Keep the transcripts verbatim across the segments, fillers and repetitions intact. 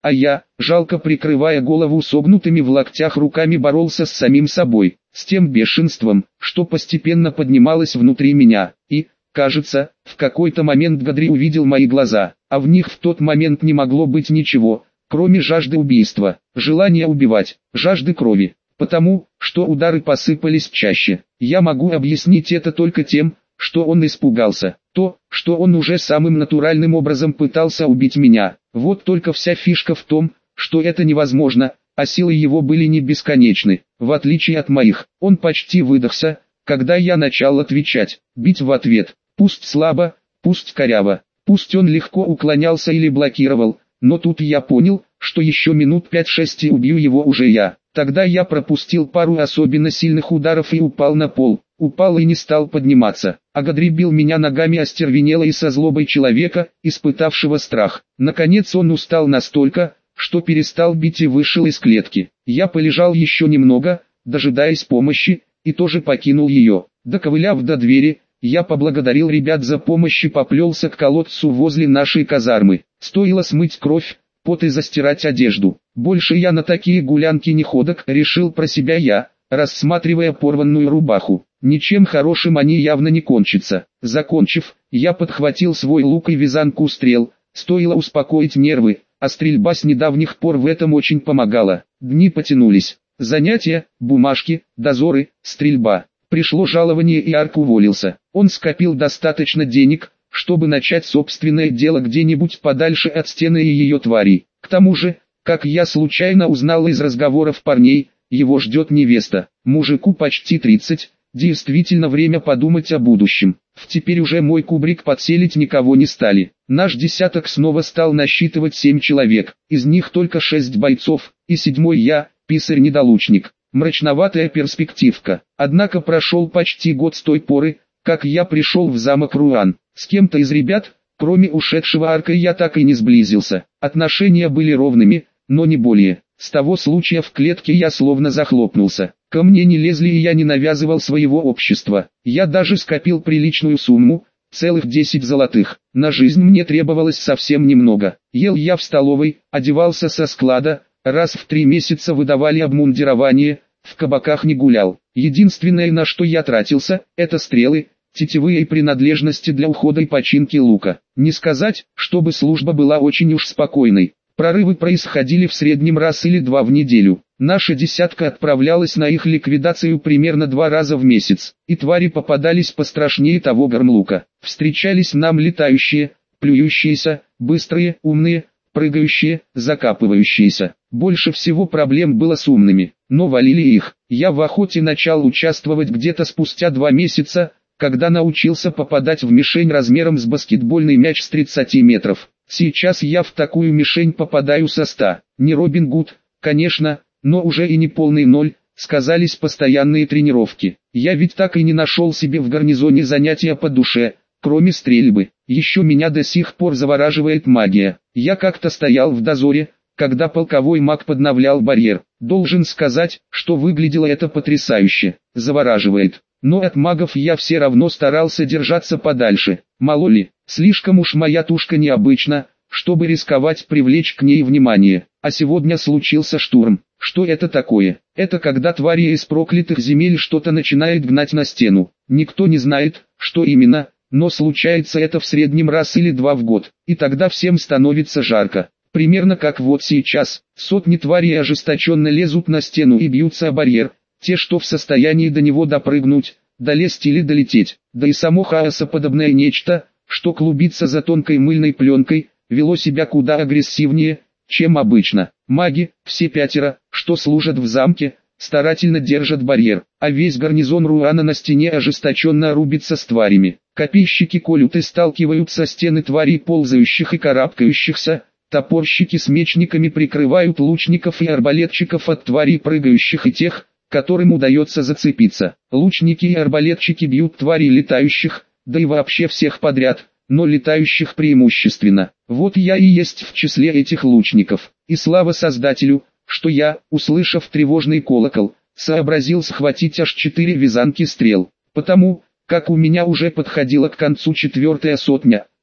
а я, жалко прикрывая голову согнутыми в локтях руками, боролся с самим собой, с тем бешенством, что постепенно поднималось внутри меня, и, кажется, в какой-то момент Гадри увидел мои глаза, а в них в тот момент не могло быть ничего, кроме жажды убийства, желания убивать, жажды крови, потому, что удары посыпались чаще. Я могу объяснить это только тем, что он испугался, то, что он уже самым натуральным образом пытался убить меня. Вот только вся фишка в том, что это невозможно, а силы его были не бесконечны, в отличие от моих. Он почти выдохся, когда я начал отвечать, бить в ответ, пусть слабо, пусть коряво, пусть он легко уклонялся или блокировал, но тут я понял, что еще минут пять-шесть и убью его уже я. Тогда я пропустил пару особенно сильных ударов и упал на пол, упал и не стал подниматься. А Гадри бил меня ногами остервенело и со злобой человека, испытавшего страх. Наконец он устал настолько, что перестал бить и вышел из клетки. Я полежал еще немного, дожидаясь помощи, и тоже покинул ее. Доковыляв до двери, я поблагодарил ребят за помощь и поплелся к колодцу возле нашей казармы. Стоило смыть кровь, пот и застирать одежду. Больше я на такие гулянки не ходок, решил про себя я, рассматривая порванную рубаху. Ничем хорошим они явно не кончатся. Закончив, я подхватил свой лук и вязанку стрел. Стоило успокоить нервы, а стрельба с недавних пор в этом очень помогала. Дни потянулись. Занятия, бумажки, дозоры, стрельба. Пришло жалование, и Арк уволился. Он скопил достаточно денег, чтобы начать собственное дело где-нибудь подальше от стены и ее тварей. К тому же, как я случайно узнал из разговоров парней, его ждет невеста. Мужику почти тридцать, действительно время подумать о будущем. В теперь уже мой кубрик подселить никого не стали. Наш десяток снова стал насчитывать семь человек, из них только шесть бойцов, и седьмой я, писарь-недолучник. Мрачноватая перспективка. Однако прошел почти год с той поры, как я пришел в замок Руан. С кем-то из ребят, кроме ушедшего Арка, я так и не сблизился. Отношения были ровными, но не более. С того случая в клетке я словно захлопнулся. Ко мне не лезли, и я не навязывал своего общества. Я даже скопил приличную сумму, целых десять золотых. На жизнь мне требовалось совсем немного. Ел я в столовой, одевался со склада, раз в три месяца выдавали обмундирование, в кабаках не гулял. Единственное, на что я тратился, это стрелы, тетивы и принадлежности для ухода и починки лука. Не сказать, чтобы служба была очень уж спокойной. Прорывы происходили в среднем раз или два в неделю. Наша десятка отправлялась на их ликвидацию примерно два раза в месяц, и твари попадались пострашнее того гормлука. Встречались нам летающие, плюющиеся, быстрые, умные, прыгающие, закапывающиеся. Больше всего проблем было с умными, но валили их. Я в охоте начал участвовать где-то спустя два месяца, когда научился попадать в мишень размером с баскетбольный мяч с тридцати метров. Сейчас я в такую мишень попадаю со ста. Не Робин Гуд, конечно, но уже и не полный ноль, сказались постоянные тренировки. Я ведь так и не нашел себе в гарнизоне занятия по душе, кроме стрельбы. Еще меня до сих пор завораживает магия. Я как-то стоял в дозоре, когда полковой маг подновлял барьер. Должен сказать, что выглядело это потрясающе. Завораживает. Но от магов я все равно старался держаться подальше. Мало ли, слишком уж моя тушка необычна, чтобы рисковать привлечь к ней внимание. А сегодня случился штурм. Что это такое? Это когда твари из проклятых земель что-то начинает гнать на стену. Никто не знает, что именно, но случается это в среднем раз или два в год. И тогда всем становится жарко. Примерно как вот сейчас. Сотни тварей ожесточенно лезут на стену и бьются о барьер. Те, что в состоянии до него допрыгнуть, долезть или долететь. Да и само хаосоподобное нечто, что клубится за тонкой мыльной пленкой, вело себя куда агрессивнее, чем обычно. Маги, все пятеро, что служат в замке, старательно держат барьер, а весь гарнизон Руана на стене ожесточенно рубится с тварями. Копейщики колют и сталкивают со стены тварей ползающих и карабкающихся, топорщики с мечниками прикрывают лучников и арбалетчиков от тварей прыгающих и тех, которым удается зацепиться. Лучники и арбалетчики бьют тварей летающих, да и вообще всех подряд, но летающих преимущественно. Вот я и есть в числе этих лучников. И слава Создателю, что я, услышав тревожный колокол, сообразил схватить аж четыре вязанки стрел. Потому, как у меня уже подходила к концу четвертая сотня,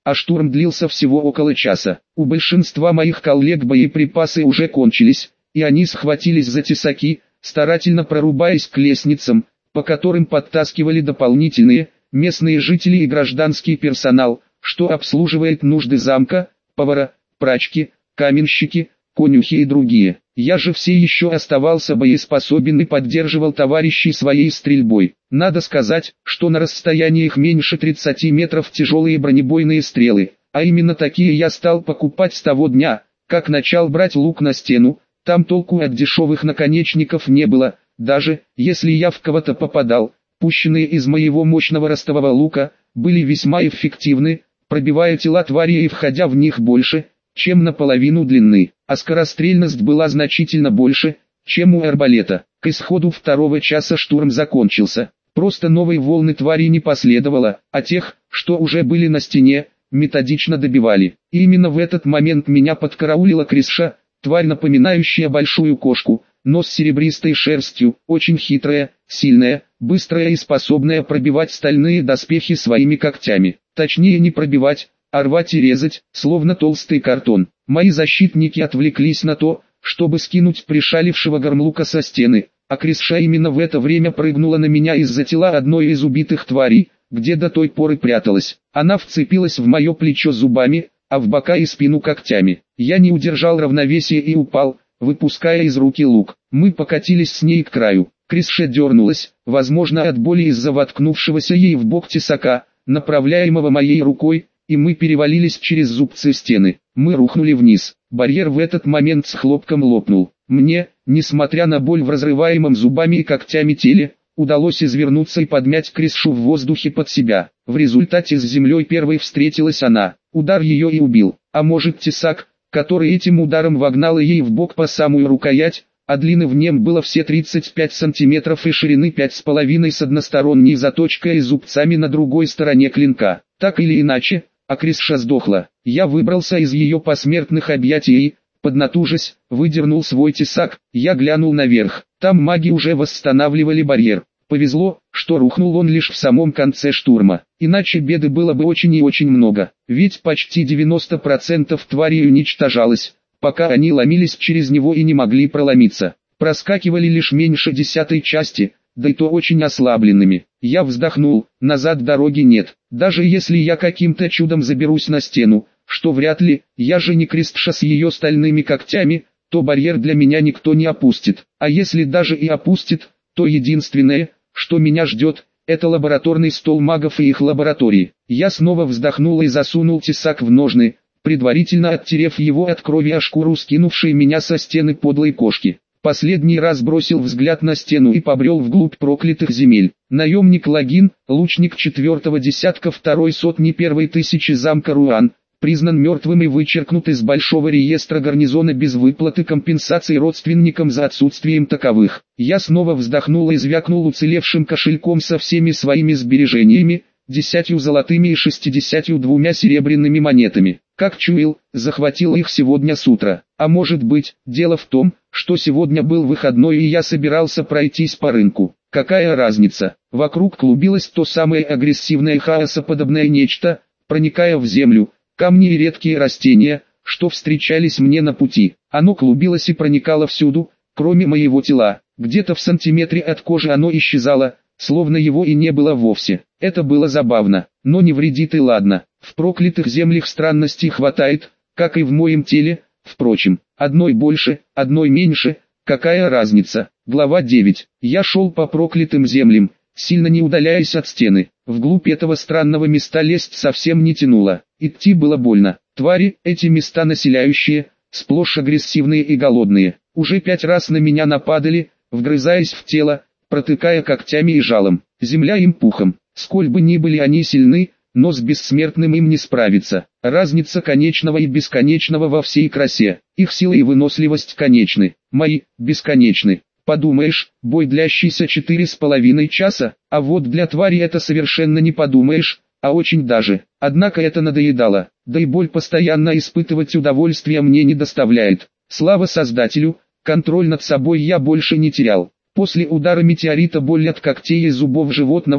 а штурм длился всего около часа. У большинства моих коллег боеприпасы уже кончились, и они схватились за тесаки, старательно прорубаясь к лестницам, по которым подтаскивали дополнительные, местные жители и гражданский персонал, что обслуживает нужды замка, повара, прачки, каменщики, конюхи и другие. Я же все еще оставался боеспособен и поддерживал товарищей своей стрельбой. Надо сказать, что на расстояниях меньше тридцати метров тяжелые бронебойные стрелы, а именно такие я стал покупать с того дня, как начал брать лук на стену. Там толку от дешевых наконечников не было, даже если я в кого-то попадал. Пущенные из моего мощного ростового лука были весьма эффективны, пробивая тела тварей и входя в них больше, чем наполовину длины, а скорострельность была значительно больше, чем у арбалета. К исходу второго часа штурм закончился. Просто новой волны тварей не последовало, а тех, что уже были на стене, методично добивали. И именно в этот момент меня подкараулила Крисша, тварь, напоминающая большую кошку, но с серебристой шерстью, очень хитрая, сильная, быстрая и способная пробивать стальные доспехи своими когтями. Точнее не пробивать, а рвать и резать, словно толстый картон. Мои защитники отвлеклись на то, чтобы скинуть пришалившего Гормлука со стены, а Крисша именно в это время прыгнула на меня из-за тела одной из убитых тварей, где до той поры пряталась. Она вцепилась в мое плечо зубами, а в бока и спину когтями. Я не удержал равновесия и упал, выпуская из руки лук. Мы покатились с ней к краю. Крисша дернулась, возможно от боли из-за воткнувшегося ей в бок тесака, направляемого моей рукой, и мы перевалились через зубцы стены. Мы рухнули вниз. Барьер в этот момент с хлопком лопнул. Мне, несмотря на боль в разрываемом зубами и когтями теле, удалось извернуться и подмять Крисшу в воздухе под себя. В результате с землей первой встретилась она. Удар ее и убил. А может тесак, который этим ударом вогнал ей в бок по самую рукоять, а длины в нем было все тридцать пять сантиметров и ширины пять с половиной с односторонней заточкой и зубцами на другой стороне клинка. Так или иначе, а Крисша сдохла. Я выбрался из ее посмертных объятий и, поднатужась, выдернул свой тесак. Я глянул наверх. Там маги уже восстанавливали барьер. Повезло, что рухнул он лишь в самом конце штурма. Иначе беды было бы очень и очень много. Ведь почти девяносто процентов тварей уничтожалось, пока они ломились через него и не могли проломиться. Проскакивали лишь меньше десятой части, да и то очень ослабленными. Я вздохнул, назад дороги нет. Даже если я каким-то чудом заберусь на стену, что вряд ли, я же не Крисша с ее стальными когтями, то барьер для меня никто не опустит. А если даже и опустит, то единственное, что меня ждет, это лабораторный стол магов и их лаборатории. Я снова вздохнул и засунул тесак в ножны, предварительно оттерев его от крови о шкуру скинувшей меня со стены подлой кошки. Последний раз бросил взгляд на стену и побрел вглубь проклятых земель. Наемник Лагин, лучник четвертого десятка второй сотни первой тысячи замка Руан, признан мертвым и вычеркнут из большого реестра гарнизона без выплаты компенсаций родственникам за отсутствием таковых. Я снова вздохнул и звякнул уцелевшим кошельком со всеми своими сбережениями, десятью золотыми и шестидесятью двумя серебряными монетами. Как чуял, захватил их сегодня с утра. А может быть, дело в том, что сегодня был выходной и я собирался пройтись по рынку. Какая разница? Вокруг клубилось то самое агрессивное хаосоподобное нечто, проникая в землю, камни и редкие растения, что встречались мне на пути. Оно клубилось и проникало всюду, кроме моего тела. Где-то в сантиметре от кожи оно исчезало, словно его и не было вовсе. Это было забавно, но не вредит и ладно. В проклятых землях странностей хватает, как и в моем теле, впрочем. Одной больше, одной меньше, какая разница. Глава девять. Я шел по проклятым землям, сильно не удаляясь от стены. Вглубь этого странного места лезть совсем не тянуло. Идти было больно. Твари, эти места населяющие, сплошь агрессивные и голодные, уже пять раз на меня нападали, вгрызаясь в тело, протыкая когтями и жалом. Земля им пухом. Сколь бы ни были они сильны, но с бессмертным им не справиться. Разница конечного и бесконечного во всей красе. Их сила и выносливость конечны. Мои – бесконечны. Подумаешь, бой длящийся четыре с половиной часа, а вот для твари это совершенно не подумаешь, а очень даже. Однако это надоедало, да и боль постоянно испытывать удовольствия мне не доставляет. Слава Создателю, контроль над собой я больше не терял. После удара метеорита боль от когтей и зубов животного,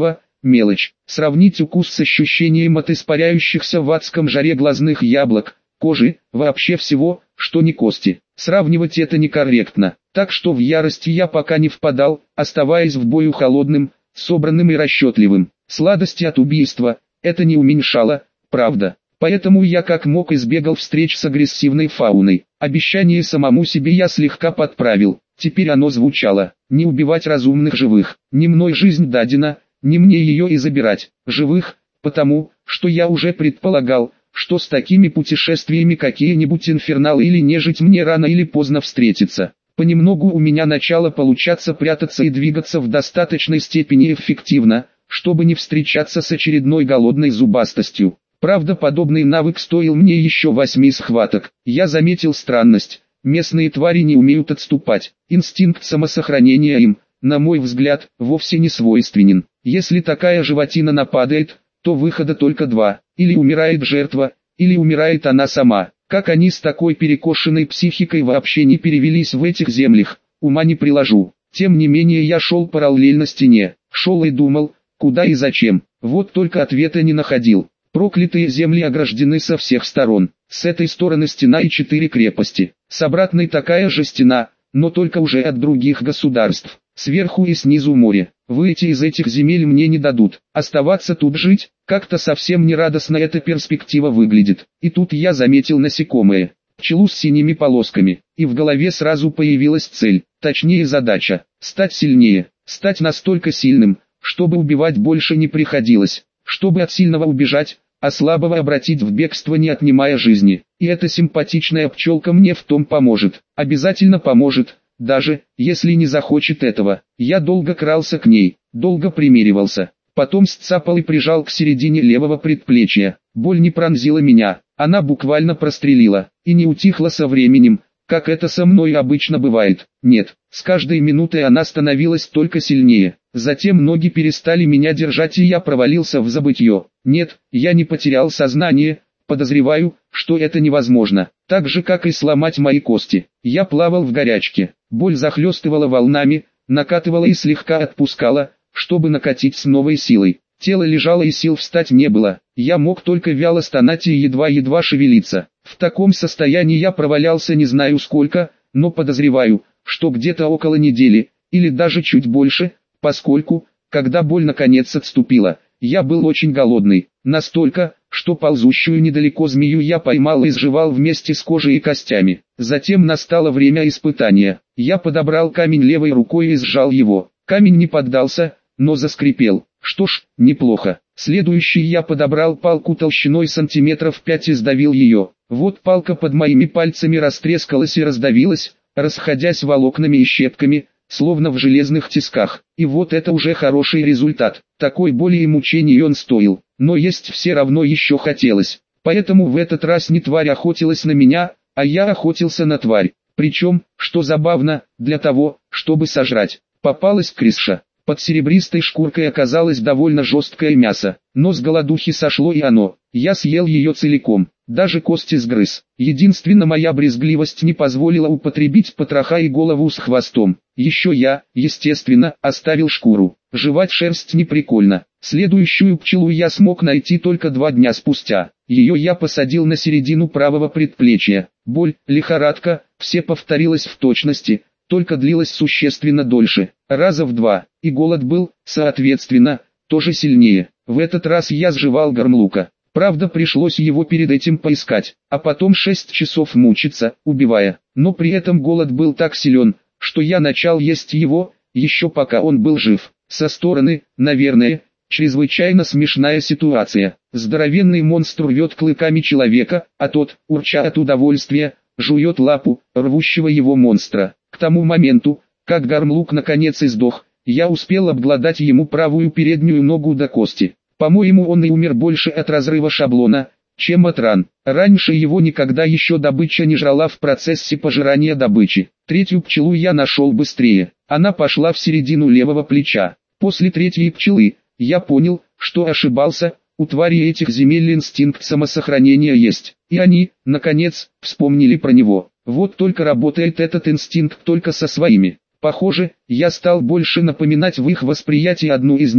мелочь. Сравнить укус с ощущением от испаряющихся в адском жаре глазных яблок, кожи, вообще всего, что не кости. Сравнивать это некорректно. Так что в ярости я пока не впадал, оставаясь в бою холодным, собранным и расчетливым. Сладости от убийства это не уменьшало, правда. Поэтому я как мог избегал встреч с агрессивной фауной. Обещание самому себе я слегка подправил. Теперь оно звучало: не убивать разумных живых. Не мной жизнь дадена, не мне ее и забирать. Живых, потому, что я уже предполагал, что с такими путешествиями какие-нибудь инферналы или нежить мне рано или поздно встретятся. Понемногу у меня начало получаться прятаться и двигаться в достаточной степени эффективно, чтобы не встречаться с очередной голодной зубастостью. Правда, подобный навык стоил мне еще восьми схваток. Я заметил странность: местные твари не умеют отступать. Инстинкт самосохранения им, на мой взгляд, вовсе не свойственен. Если такая животина нападает, то выхода только два: или умирает жертва, или умирает она сама. Как они с такой перекошенной психикой вообще не перевелись в этих землях, ума не приложу. Тем не менее я шел параллельно стене, шел и думал, куда и зачем. Вот только ответа не находил. Проклятые земли ограждены со всех сторон. С этой стороны стена и четыре крепости. С обратной такая же стена, но только уже от других государств. Сверху и снизу море. Выйти из этих земель мне не дадут. Оставаться тут жить, как-то совсем нерадостно эта перспектива выглядит. И тут я заметил насекомое. Пчелу с синими полосками. И в голове сразу появилась цель, точнее задача. Стать сильнее. Стать настолько сильным, чтобы убивать больше не приходилось. Чтобы от сильного убежать, а слабого обратить в бегство, не отнимая жизни. И эта симпатичная пчелка мне в том поможет. Обязательно поможет. Даже, если не захочет этого. Я долго крался к ней, долго примеривался. Потом сцапал и прижал к середине левого предплечья. Боль не пронзила меня, она буквально прострелила. И не утихла со временем, как это со мной обычно бывает. Нет, с каждой минутой она становилась только сильнее. Затем ноги перестали меня держать и я провалился в забытье. Нет, я не потерял сознание. Подозреваю, что это невозможно. Так же, как и сломать мои кости. Я плавал в горячке. Боль захлестывала волнами, накатывала и слегка отпускала, чтобы накатить с новой силой. Тело лежало и сил встать не было. Я мог только вяло стонать и едва-едва шевелиться. В таком состоянии я провалялся не знаю сколько, но подозреваю, что где-то около недели, или даже чуть больше, поскольку, когда боль наконец отступила, я был очень голодный. Настолько, что ползущую недалеко змею я поймал и сживал вместе с кожей и костями. Затем настало время испытания. Я подобрал камень левой рукой и сжал его. Камень не поддался, но заскрипел. Что ж, неплохо. Следующий я подобрал палку толщиной сантиметров пять и сдавил ее. Вот палка под моими пальцами растрескалась и раздавилась, расходясь волокнами и щепками, словно в железных тисках. И вот это уже хороший результат. Такой боли и мучений он стоил. Но есть все равно еще хотелось. Поэтому в этот раз не тварь охотилась на меня, а я охотился на тварь. Причем, что забавно, для того, чтобы сожрать. Попалась крыса. Под серебристой шкуркой оказалось довольно жесткое мясо. Но с голодухи сошло и оно. Я съел ее целиком. Даже кости сгрыз. Единственно моя брезгливость не позволила употребить потроха и голову с хвостом. Еще я, естественно, оставил шкуру. Жевать шерсть не прикольно. Следующую пчелу я смог найти только два дня спустя. Ее я посадил на середину правого предплечья. Боль, лихорадка, все повторилось в точности, только длилось существенно дольше, раза в два. И голод был, соответственно, тоже сильнее. В этот раз я сживал гормлука. Правда, пришлось его перед этим поискать, а потом шесть часов мучиться, убивая. Но при этом голод был так силен, что я начал есть его, еще пока он был жив. Со стороны, наверное, чрезвычайно смешная ситуация. Здоровенный монстр рвет клыками человека, а тот, урча от удовольствия, жует лапу, рвущего его монстра. К тому моменту, как гормлук наконец издох, я успел обглодать ему правую переднюю ногу до кости. По-моему, он и умер больше от разрыва шаблона, чем от ран. Раньше его никогда еще добыча не жрала в процессе пожирания добычи. Третью пчелу я нашел быстрее. Она пошла в середину левого плеча. После третьей пчелы, я понял, что ошибался. У твари этих земель инстинкт самосохранения есть. И они, наконец, вспомнили про него. Вот только работает этот инстинкт только со своими. Похоже, я стал больше напоминать в их восприятии одну из них,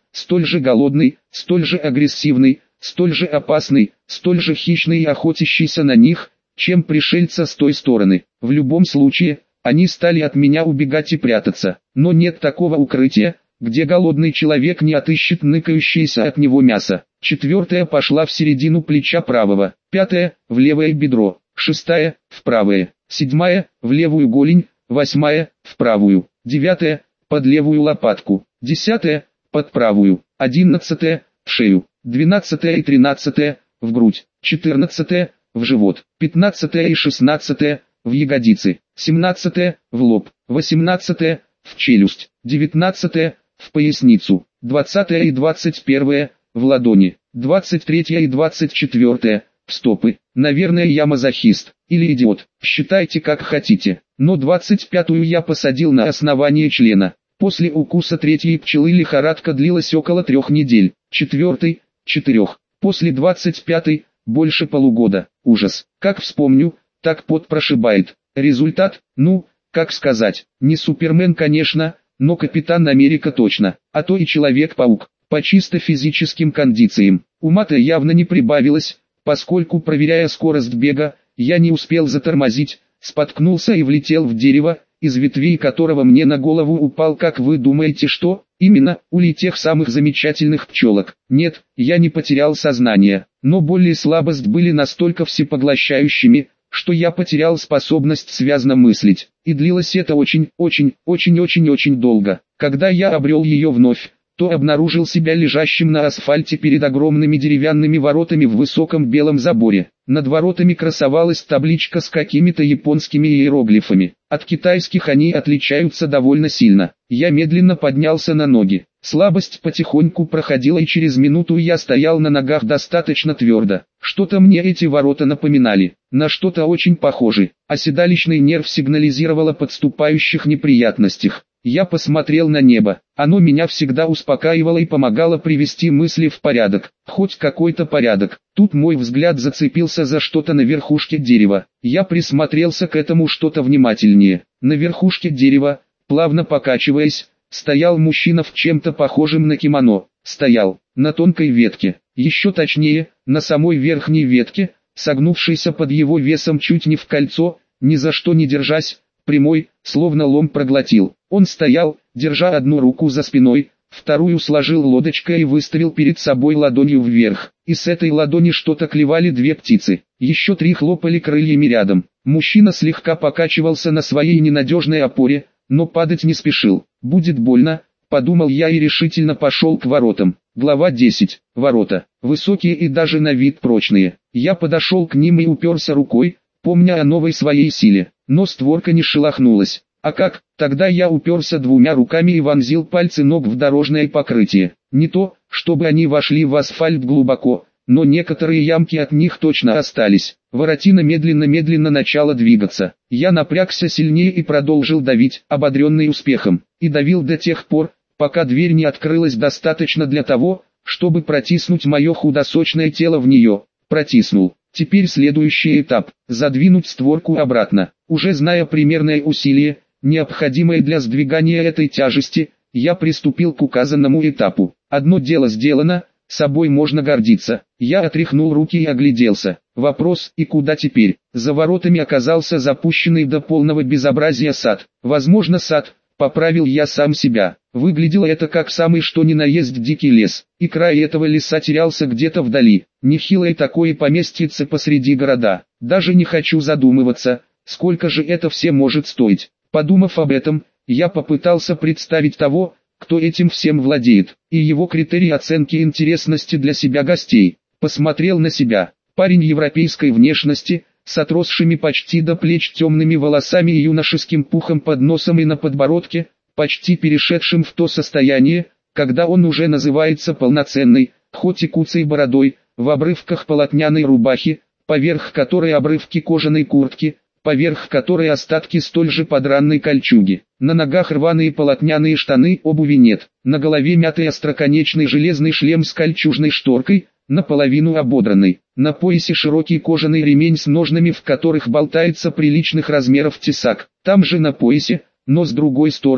столь же голодный, столь же агрессивный, столь же опасный, столь же хищный и охотящийся на них, чем пришельца с той стороны. В любом случае, они стали от меня убегать и прятаться, но нет такого укрытия, где голодный человек не отыщет ныкающееся от него мясо. Четвертая пошла в середину плеча правого, пятая – в левое бедро, шестая – в правое, седьмая – в левую голень, восьмая – в правую, девятая – под левую лопатку, десятая – под правую, одиннадцатая – в шею, двенадцатая и тринадцатая – в грудь, четырнадцатая – в живот, пятнадцатая и шестнадцатая – в ягодицы, семнадцатая – в лоб, восемнадцатая – в челюсть, девятнадцатая – в поясницу, двадцатая и двадцать первая – в ладони, двадцать третья и двадцать четвертая – в стопы. Наверное, я мазохист, или идиот, считайте как хотите, но двадцать пятую я посадил на основание члена. После укуса третьей пчелы лихорадка длилась около трех недель, четвертой – четырех, после двадцать пятой – больше полугода. Ужас, как вспомню, так пот прошибает. Результат, ну, как сказать, не Супермен, конечно, но Капитан Америка точно, а то и Человек-паук. По чисто физическим кондициям, ума-то явно не прибавилось, поскольку, проверяя скорость бега, я не успел затормозить, споткнулся и влетел в дерево, из ветвей которого мне на голову упал, как вы думаете, что? Именно, улей тех самых замечательных пчелок. Нет, я не потерял сознание, но боль и слабость были настолько всепоглощающими, что я потерял способность связно мыслить, и длилось это очень, очень, очень, очень, очень долго. Когда я обрел ее вновь, то обнаружил себя лежащим на асфальте перед огромными деревянными воротами в высоком белом заборе. Над воротами красовалась табличка с какими-то японскими иероглифами. От китайских они отличаются довольно сильно. Я медленно поднялся на ноги. Слабость потихоньку проходила, и через минуту я стоял на ногах достаточно твердо. Что-то мне эти ворота напоминали, на что-то очень похоже, а седалищный нерв сигнализировал о подступающих неприятностях. Я посмотрел на небо, оно меня всегда успокаивало и помогало привести мысли в порядок, хоть какой-то порядок. Тут мой взгляд зацепился за что-то на верхушке дерева. Я присмотрелся к этому что-то внимательнее. На верхушке дерева, плавно покачиваясь, стоял мужчина в чем-то похожем на кимоно. Стоял на тонкой ветке, еще точнее, на самой верхней ветке, согнувшейся под его весом чуть не в кольцо, ни за что не держась, прямой, словно лом проглотил. Он стоял, держа одну руку за спиной, вторую сложил лодочкой и выставил перед собой ладонью вверх. И с этой ладони что-то клевали две птицы, еще три хлопали крыльями рядом. Мужчина слегка покачивался на своей ненадежной опоре, но падать не спешил. «Будет больно», — подумал я и решительно пошел к воротам. Глава десять. Ворота. Высокие и даже на вид прочные. Я подошел к ним и уперся рукой, помня о новой своей силе, но створка не шелохнулась. А как? Тогда я уперся двумя руками и вонзил пальцы ног в дорожное покрытие. Не то, чтобы они вошли в асфальт глубоко, но некоторые ямки от них точно остались. Воротина медленно-медленно начала двигаться. Я напрягся сильнее и продолжил давить, ободренный успехом. И давил до тех пор, пока дверь не открылась достаточно для того, чтобы протиснуть мое худосочное тело в нее. Протиснул. Теперь следующий этап – задвинуть створку обратно. Уже зная примерное усилие, необходимое для сдвигания этой тяжести, я приступил к указанному этапу. Одно дело сделано, собой можно гордиться. Я отряхнул руки и огляделся. Вопрос: и куда теперь? За воротами оказался запущенный до полного безобразия сад. Возможно, сад, поправил я сам себя. Выглядело это как самый что ни на есть дикий лес, и край этого леса терялся где-то вдали. Нехилое такое поместьице посреди города. Даже не хочу задумываться, сколько же это все может стоить. Подумав об этом, я попытался представить того, кто этим всем владеет, и его критерии оценки интересности для себя гостей. Посмотрел на себя. Парень европейской внешности, с отросшими почти до плеч темными волосами и юношеским пухом под носом и на подбородке, почти перешедшим в то состояние, когда он уже называется полноценной, хоть и куцей бородой, в обрывках полотняной рубахи, поверх которой обрывки кожаной куртки, поверх которой остатки столь же подранной кольчуги. На ногах рваные полотняные штаны, обуви нет, на голове мятый остроконечный железный шлем с кольчужной шторкой, наполовину ободранный, на поясе широкий кожаный ремень с ножнами, в которых болтается приличных размеров тесак. Там же на поясе, но с другой стороны,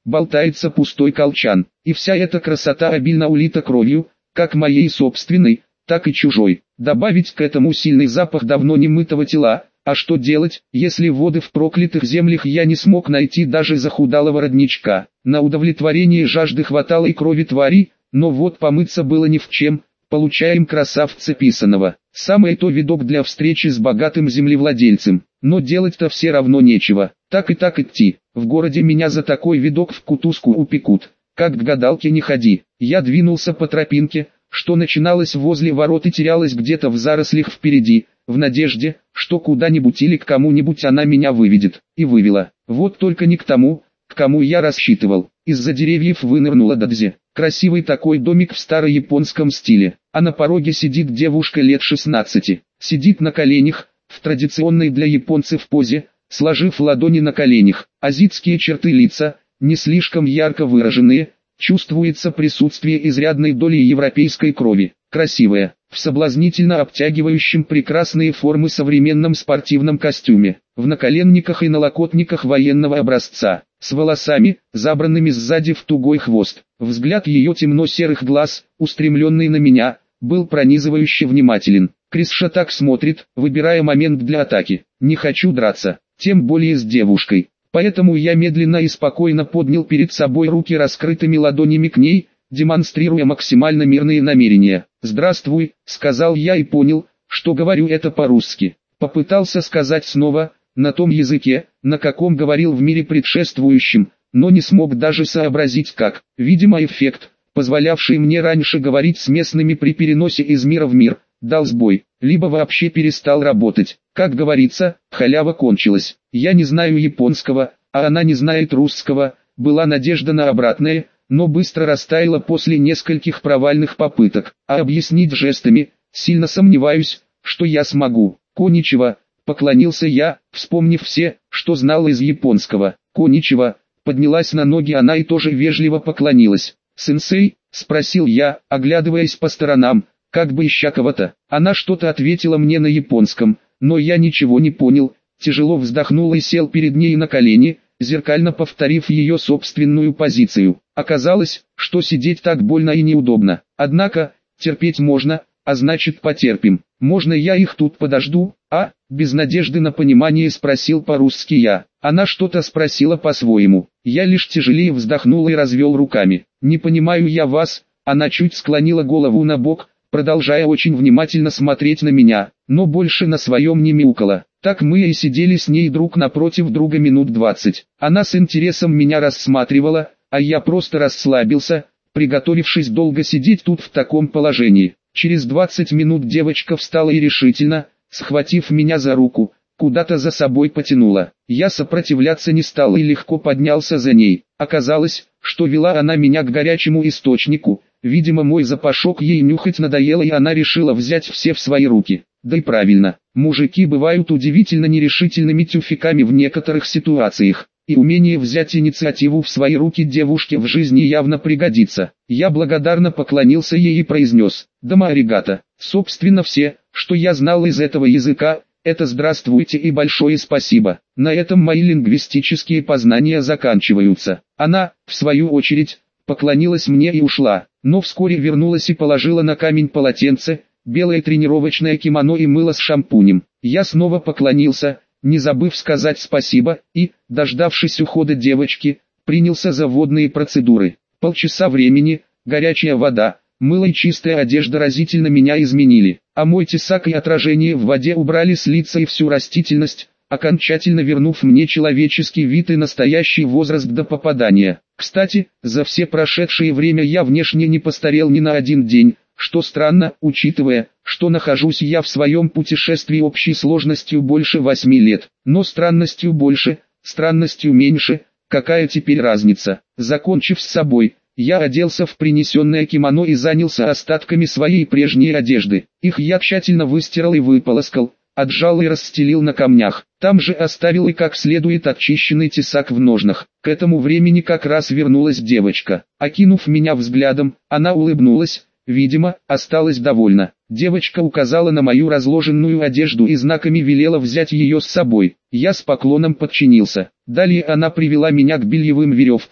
болтается пустой колчан, и вся эта красота обильно улита кровью, как моей собственной, так и чужой. Добавить к этому сильный запах давно немытого тела, а что делать, если воды в проклятых землях я не смог найти даже захудалого родничка? На удовлетворение жажды хватало и крови тварей, но вот помыться было ни в чем, получаем красавца писаного. Самое то видок для встречи с богатым землевладельцем, но делать-то все равно нечего, так и так идти. В городе меня за такой видок в кутузку упекут, как к гадалке не ходи. Я двинулся по тропинке, что начиналась возле ворот и терялась где-то в зарослях впереди, в надежде, что куда-нибудь или к кому-нибудь она меня выведет, и вывела. Вот только не к тому, к кому я рассчитывал. Из-за деревьев вынырнула Дадзи. Красивый такой домик в старояпонском стиле, а на пороге сидит девушка лет шестнадцати. Сидит на коленях, в традиционной для японцев позе, сложив ладони на коленях. Азиатские черты лица, не слишком ярко выраженные, чувствуется присутствие изрядной доли европейской крови. Красивая, в соблазнительно обтягивающем прекрасные формы современном спортивном костюме, в наколенниках и налокотниках военного образца, с волосами, забранными сзади в тугой хвост. Взгляд ее темно-серых глаз, устремленный на меня, был пронизывающе внимателен. Крисша так смотрит, выбирая момент для атаки. Не хочу драться, тем более с девушкой. Поэтому я медленно и спокойно поднял перед собой руки раскрытыми ладонями к ней, демонстрируя максимально мирные намерения. «Здравствуй», — сказал я и понял, что говорю это по-русски. Попытался сказать снова, на том языке, на каком говорил в мире предшествующем, но не смог даже сообразить как. Видимо, эффект, позволявший мне раньше говорить с местными при переносе из мира в мир, дал сбой, либо вообще перестал работать. Как говорится, халява кончилась. Я не знаю японского, а она не знает русского. Была надежда на обратное, но быстро растаяла после нескольких провальных попыток. А объяснить жестами, сильно сомневаюсь, что я смогу. «Коничева», поклонился я, вспомнив все, что знал из японского. «Коничева», поднялась на ноги она и тоже вежливо поклонилась. «Сенсей?» — спросил я, оглядываясь по сторонам, как бы ища кого-то. Она что-то ответила мне на японском, но я ничего не понял, тяжело вздохнул и сел перед ней на колени, зеркально повторив ее собственную позицию. Оказалось, что сидеть так больно и неудобно. Однако, терпеть можно, а значит потерпим. «Можно я их тут подожду, а?» Без надежды на понимание спросил по-русски я. Она что-то спросила по-своему. Я лишь тяжелее вздохнул и развел руками. «Не понимаю я вас». Она чуть склонила голову на бок, продолжая очень внимательно смотреть на меня, но больше на своем не мяукала. Так мы и сидели с ней друг напротив друга минут двадцать. Она с интересом меня рассматривала, а я просто расслабился, приготовившись долго сидеть тут в таком положении. Через двадцать минут девочка встала и решительно, схватив меня за руку, куда-то за собой потянула. Я сопротивляться не стал и легко поднялся за ней. Оказалось, что вела она меня к горячему источнику. Видимо, мой запашок ей нюхать надоело, и она решила взять все в свои руки. Да и правильно, мужики бывают удивительно нерешительными тюфяками в некоторых ситуациях, и умение взять инициативу в свои руки девушке в жизни явно пригодится. Я благодарно поклонился ей и произнес: «Дома аригато». Собственно все, что я знал из этого языка, это «здравствуйте» и «большое спасибо». На этом мои лингвистические познания заканчиваются. Она, в свою очередь, поклонилась мне и ушла, но вскоре вернулась и положила на камень полотенце, белое тренировочное кимоно и мыло с шампунем. Я снова поклонился, не забыв сказать спасибо, и, дождавшись ухода девочки, принялся за водные процедуры. Полчаса времени, горячая вода, мыло и чистая одежда разительно меня изменили, а мой тесак и отражение в воде убрали с лица и всю растительность, окончательно вернув мне человеческий вид и настоящий возраст до попадания. Кстати, за все прошедшее время я внешне не постарел ни на один день, что странно, учитывая, что нахожусь я в своем путешествии общей сложностью больше восьми лет. Но странностью больше, странностью меньше, какая теперь разница? Закончив с собой, я оделся в принесенное кимоно и занялся остатками своей прежней одежды. Их я тщательно выстирал и выполоскал, отжал и расстелил на камнях. Там же оставил и как следует очищенный тесак в ножнах. К этому времени как раз вернулась девочка. Окинув меня взглядом, она улыбнулась, видимо, осталась довольна. Девочка указала на мою разложенную одежду и знаками велела взять ее с собой. Я с поклоном подчинился. Далее она привела меня к бельевым веревкам,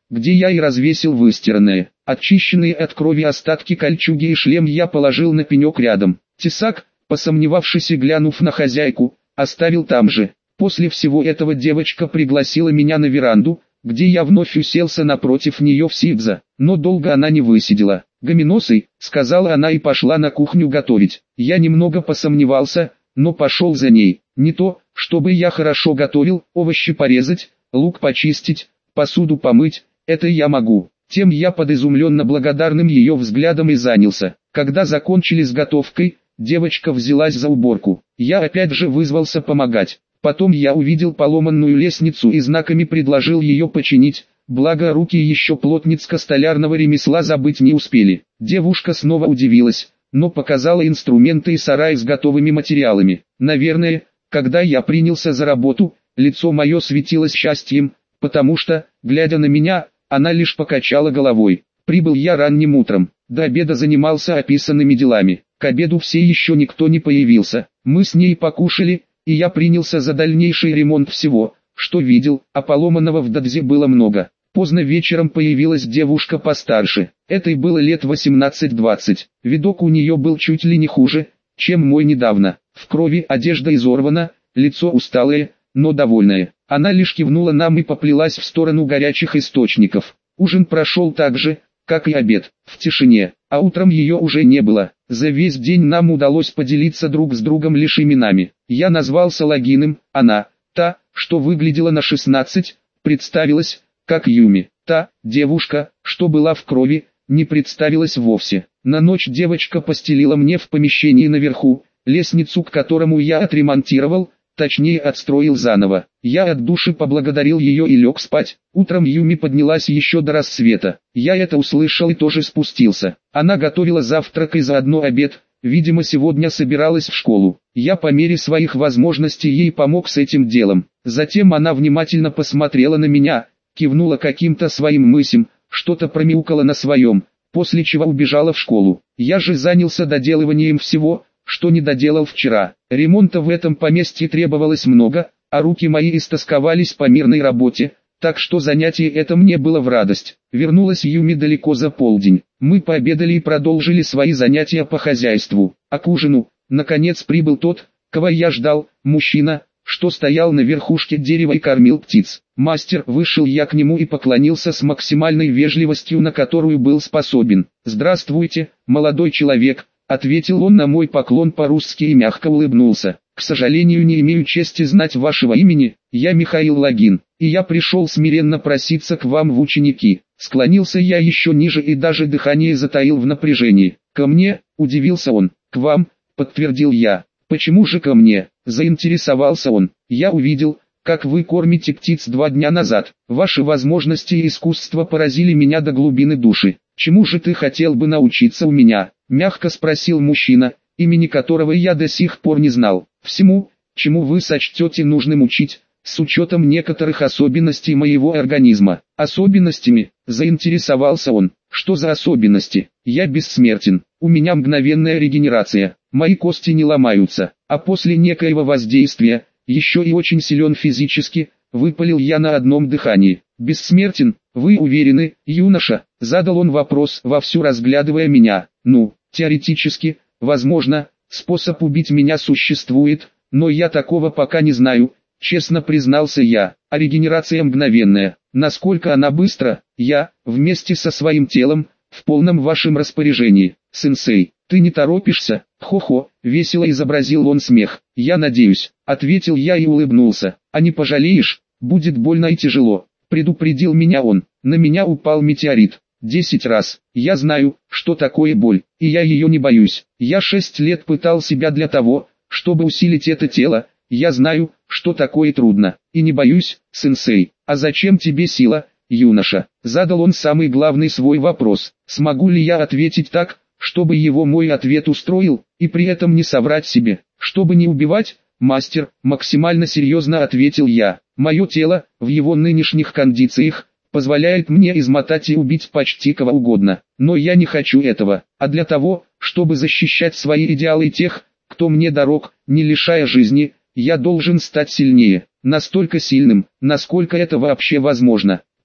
где я и развесил выстиранные, очищенные от крови остатки кольчуги и шлем я положил на пенек рядом. Тесак, посомневавшись и глянув на хозяйку, оставил там же. После всего этого девочка пригласила меня на веранду, где я вновь уселся напротив нее в сидза, но долго она не высидела. «Гоминосый», — сказала она и пошла на кухню готовить. Я немного посомневался, но пошел за ней. Не то, чтобы я хорошо готовил, овощи порезать, лук почистить, посуду помыть, это я могу. Тем я под изумленно благодарным ее взглядом и занялся. Когда закончили с готовкой, девочка взялась за уборку. Я опять же вызвался помогать. Потом я увидел поломанную лестницу и знаками предложил ее починить, благо руки еще плотницко-столярного ремесла забыть не успели. Девушка снова удивилась, но показала инструменты и сарай с готовыми материалами. Наверное, когда я принялся за работу, лицо мое светилось счастьем, потому что, глядя на меня, она лишь покачала головой. Прибыл я ранним утром, до обеда занимался описанными делами. К обеду все еще никто не появился. Мы с ней покушали, и я принялся за дальнейший ремонт всего, что видел, а поломанного в Дадзе было много. Поздно вечером появилась девушка постарше, этой было лет восемнадцать-двадцать. Видок у нее был чуть ли не хуже, чем мой недавно. В крови, одежда изорвана, лицо усталое, но довольное. Она лишь кивнула нам и поплелась в сторону горячих источников. Ужин прошел так же, как и обед, в тишине, а утром ее уже не было. За весь день нам удалось поделиться друг с другом лишь именами. Я назвался Логиным, она, та, что выглядела на шестнадцать, представилась, как Юми. Та, девушка, что была в крови, не представилась вовсе. На ночь девочка постелила мне в помещении наверху, лестницу к которому я отремонтировал, точнее отстроил заново. Я от души поблагодарил ее и лег спать. Утром Юми поднялась еще до рассвета. Я это услышал и тоже спустился. Она готовила завтрак и заодно обед, видимо сегодня собиралась в школу. Я по мере своих возможностей ей помог с этим делом. Затем она внимательно посмотрела на меня, кивнула каким-то своим мыслям, что-то промяукала на своем, после чего убежала в школу. Я же занялся доделыванием всего, что не доделал вчера. Ремонта в этом поместье требовалось много, а руки мои истосковались по мирной работе, так что занятие это мне было в радость. Вернулась Юми далеко за полдень. Мы пообедали и продолжили свои занятия по хозяйству. А к ужину, наконец прибыл тот, кого я ждал, мужчина, что стоял на верхушке дерева и кормил птиц. Мастер, вышел я к нему и поклонился с максимальной вежливостью, на которую был способен. «Здравствуйте, молодой человек», — ответил он на мой поклон по-русски и мягко улыбнулся. «К сожалению, не имею чести знать вашего имени, я Михаил Логин, и я пришел смиренно проситься к вам в ученики». Склонился я еще ниже и даже дыхание затаил в напряжении. «Ко мне?» — удивился он. «К вам?» — подтвердил я. «Почему же ко мне?» — заинтересовался он. «Я увидел, как вы кормите птиц два дня назад. Ваши возможности и искусство поразили меня до глубины души. Чему же ты хотел бы научиться у меня?» — мягко спросил мужчина, имени которого я до сих пор не знал. «Всему, чему вы сочтете нужным учить, с учетом некоторых особенностей моего организма». «Особенностями?» — заинтересовался он. «Что за особенности?» «Я бессмертен, у меня мгновенная регенерация, мои кости не ломаются, а после некоего воздействия, еще и очень силен физически», — выпалил я на одном дыхании. «Бессмертен, вы уверены, юноша?» — задал он вопрос, вовсю разглядывая меня. «Ну, теоретически, возможно, способ убить меня существует, но я такого пока не знаю», — честно признался я. «А регенерация мгновенная, насколько она быстро?» «Я, вместе со своим телом, в полном вашем распоряжении, сенсей. Ты не торопишься?» «Хо-хо», — весело изобразил он смех. «Я надеюсь», — ответил я и улыбнулся. «А не пожалеешь? Будет больно и тяжело», — предупредил меня он. «На меня упал метеорит. Десять раз. Я знаю, что такое боль, и я ее не боюсь. Я шесть лет пытал себя для того, чтобы усилить это тело. Я знаю, что такое трудно, и не боюсь, сенсей». «А зачем тебе сила, юноша?» — задал он самый главный свой вопрос. Смогу ли я ответить так, чтобы его мой ответ устроил, и при этом не соврать себе? «Чтобы не убивать, мастер», — максимально серьезно ответил я. «Мое тело, в его нынешних кондициях, позволяет мне измотать и убить почти кого угодно. Но я не хочу этого, а для того, чтобы защищать свои идеалы и тех, кто мне дорог, не лишая жизни, я должен стать сильнее, настолько сильным, насколько это вообще возможно».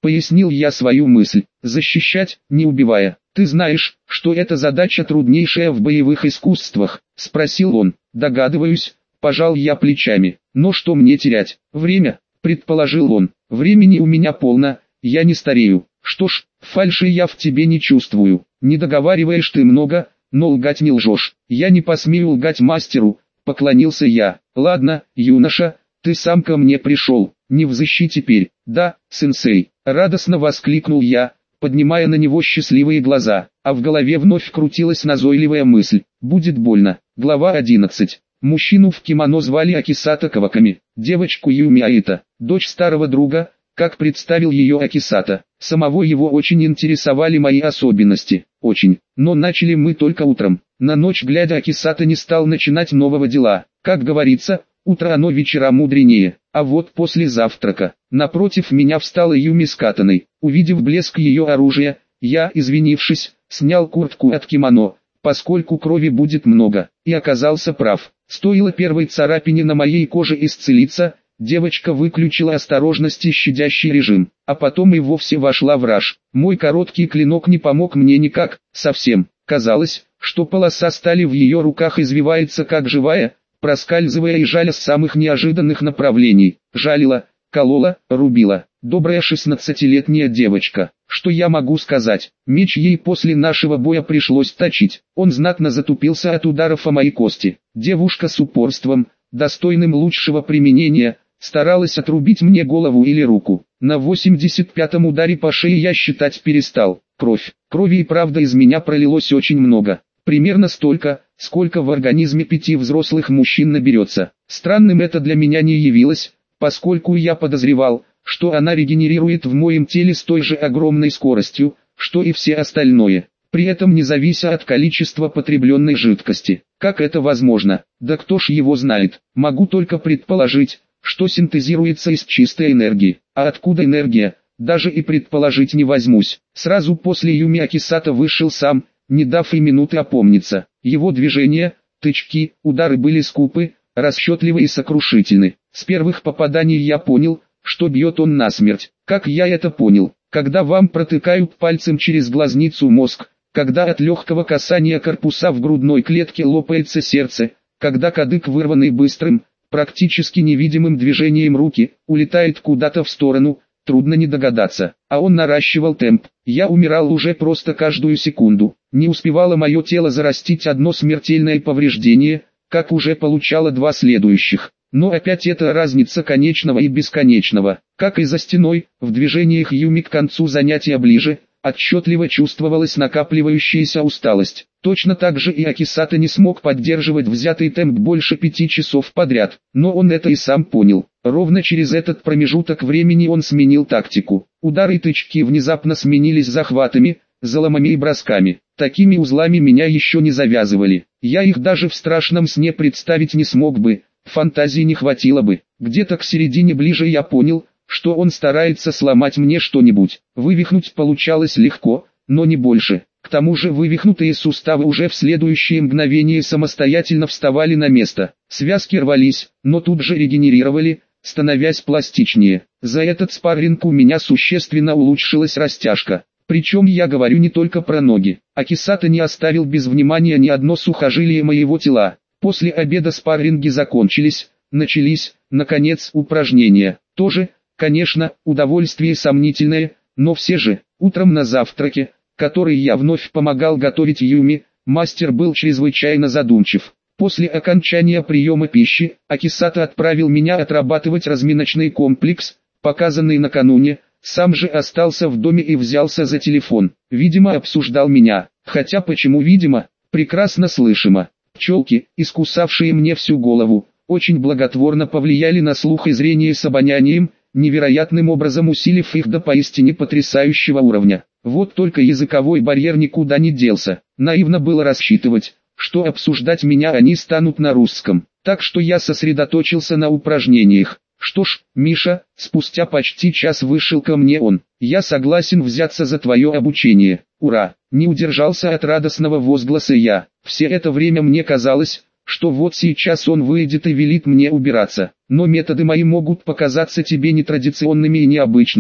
пояснил я свою мысль. Защищать, не убивая. Ты знаешь, что эта задача труднейшая в боевых искусствах? Спросил он. Догадываюсь, пожал я плечами. Но что мне терять? Время, предположил он. Времени у меня полно, я не старею. Что ж, фальши я в тебе не чувствую. Не договариваешь ты много, но лгать не лжешь. Я не посмею лгать мастеру, поклонился я. Ладно, юноша, ты сам ко мне пришел, не взыщи теперь. Да, сенсей, радостно воскликнул я, поднимая на него счастливые глаза, а в голове вновь крутилась назойливая мысль. Будет больно. Глава одиннадцать. Мужчину в кимоно звали Акисата Каваками, девочку Юми Аита, дочь старого друга, как представил ее Акисата. Самого его очень интересовали мои особенности, очень, но начали мы только утром. На ночь глядя Акисата не стал начинать нового дела. Как говорится, утро оно вечера мудренее. А вот после завтрака, напротив меня встала Юми с катаной. Увидев блеск ее оружия, я, извинившись, снял куртку от кимоно, поскольку крови будет много, и оказался прав. Стоило первой царапине на моей коже исцелиться, девочка выключила осторожности щадящий режим, а потом и вовсе вошла в раж. Мой короткий клинок не помог мне никак, совсем. Казалось, что полоса стали в ее руках извивается как живая, проскальзывая и жаля с самых неожиданных направлений. Жалила, колола, рубила. Добрая шестнадцатилетняя девочка. Что я могу сказать? Меч ей после нашего боя пришлось точить. Он знатно затупился от ударов о мои кости. Девушка с упорством, достойным лучшего применения, старалась отрубить мне голову или руку. На восемьдесят пятом ударе по шее я считать перестал. Кровь. Крови и правда из меня пролилось очень много. Примерно столько, сколько в организме пяти взрослых мужчин наберется. Странным это для меня не явилось, поскольку я подозревал, что она регенерирует в моем теле с той же огромной скоростью, что и все остальное, при этом не завися от количества потребленной жидкости. Как это возможно? Да кто ж его знает? Могу только предположить, что синтезируется из чистой энергии. А откуда энергия? Даже и предположить не возьмусь. Сразу после Юми Акисата вышел сам, не дав и минуты опомниться. Его движения, тычки, удары были скупы, расчетливы и сокрушительны. С первых попаданий я понял, что бьет он насмерть. Как я это понял? Когда вам протыкают пальцем через глазницу мозг, когда от легкого касания корпуса в грудной клетке лопается сердце, когда кадык, вырванный быстрым, практически невидимым движением руки, улетает куда-то в сторону, трудно не догадаться. А он наращивал темп. Я умирал уже просто каждую секунду. Не успевало мое тело зарастить одно смертельное повреждение, как уже получало два следующих. Но опять эта разница конечного и бесконечного. Как и за стеной, в движениях Юми к концу занятия ближе, отчетливо чувствовалась накапливающаяся усталость. Точно так же и Акисата не смог поддерживать взятый темп больше пяти часов подряд. Но он это и сам понял. Ровно через этот промежуток времени он сменил тактику. Удары и тычки внезапно сменились захватами, заломами и бросками. Такими узлами меня еще не завязывали. Я их даже в страшном сне представить не смог бы. Фантазии не хватило бы. Где-то к середине ближе я понял, что он старается сломать мне что-нибудь. Вывихнуть получалось легко, но не больше. К тому же вывихнутые суставы уже в следующее мгновение самостоятельно вставали на место. Связки рвались, но тут же регенерировали, становясь пластичнее. За этот спарринг у меня существенно улучшилась растяжка. Причем я говорю не только про ноги. Акисата не оставил без внимания ни одно сухожилие моего тела. После обеда спарринги закончились, начались, наконец, упражнения. Тоже, конечно, удовольствие сомнительное, но все же, утром на завтраке, который я вновь помогал готовить Юми, мастер был чрезвычайно задумчив. После окончания приема пищи, Акисата отправил меня отрабатывать разминочный комплекс, показанный накануне, сам же остался в доме и взялся за телефон. Видимо, обсуждал меня, хотя почему видимо, прекрасно слышимо. Пчелки, искусавшие мне всю голову, очень благотворно повлияли на слух и зрение с обонянием, невероятным образом усилив их до поистине потрясающего уровня. Вот только языковой барьер никуда не делся. Наивно было рассчитывать, что обсуждать меня они станут на русском. Так что я сосредоточился на упражнениях. Что ж, Миша, спустя почти час вышел ко мне он. Я согласен взяться за твое обучение. Ура! Не удержался от радостного возгласа я. Все это время мне казалось, что вот сейчас он выйдет и велит мне убираться. Но методы мои могут показаться тебе нетрадиционными и необычными,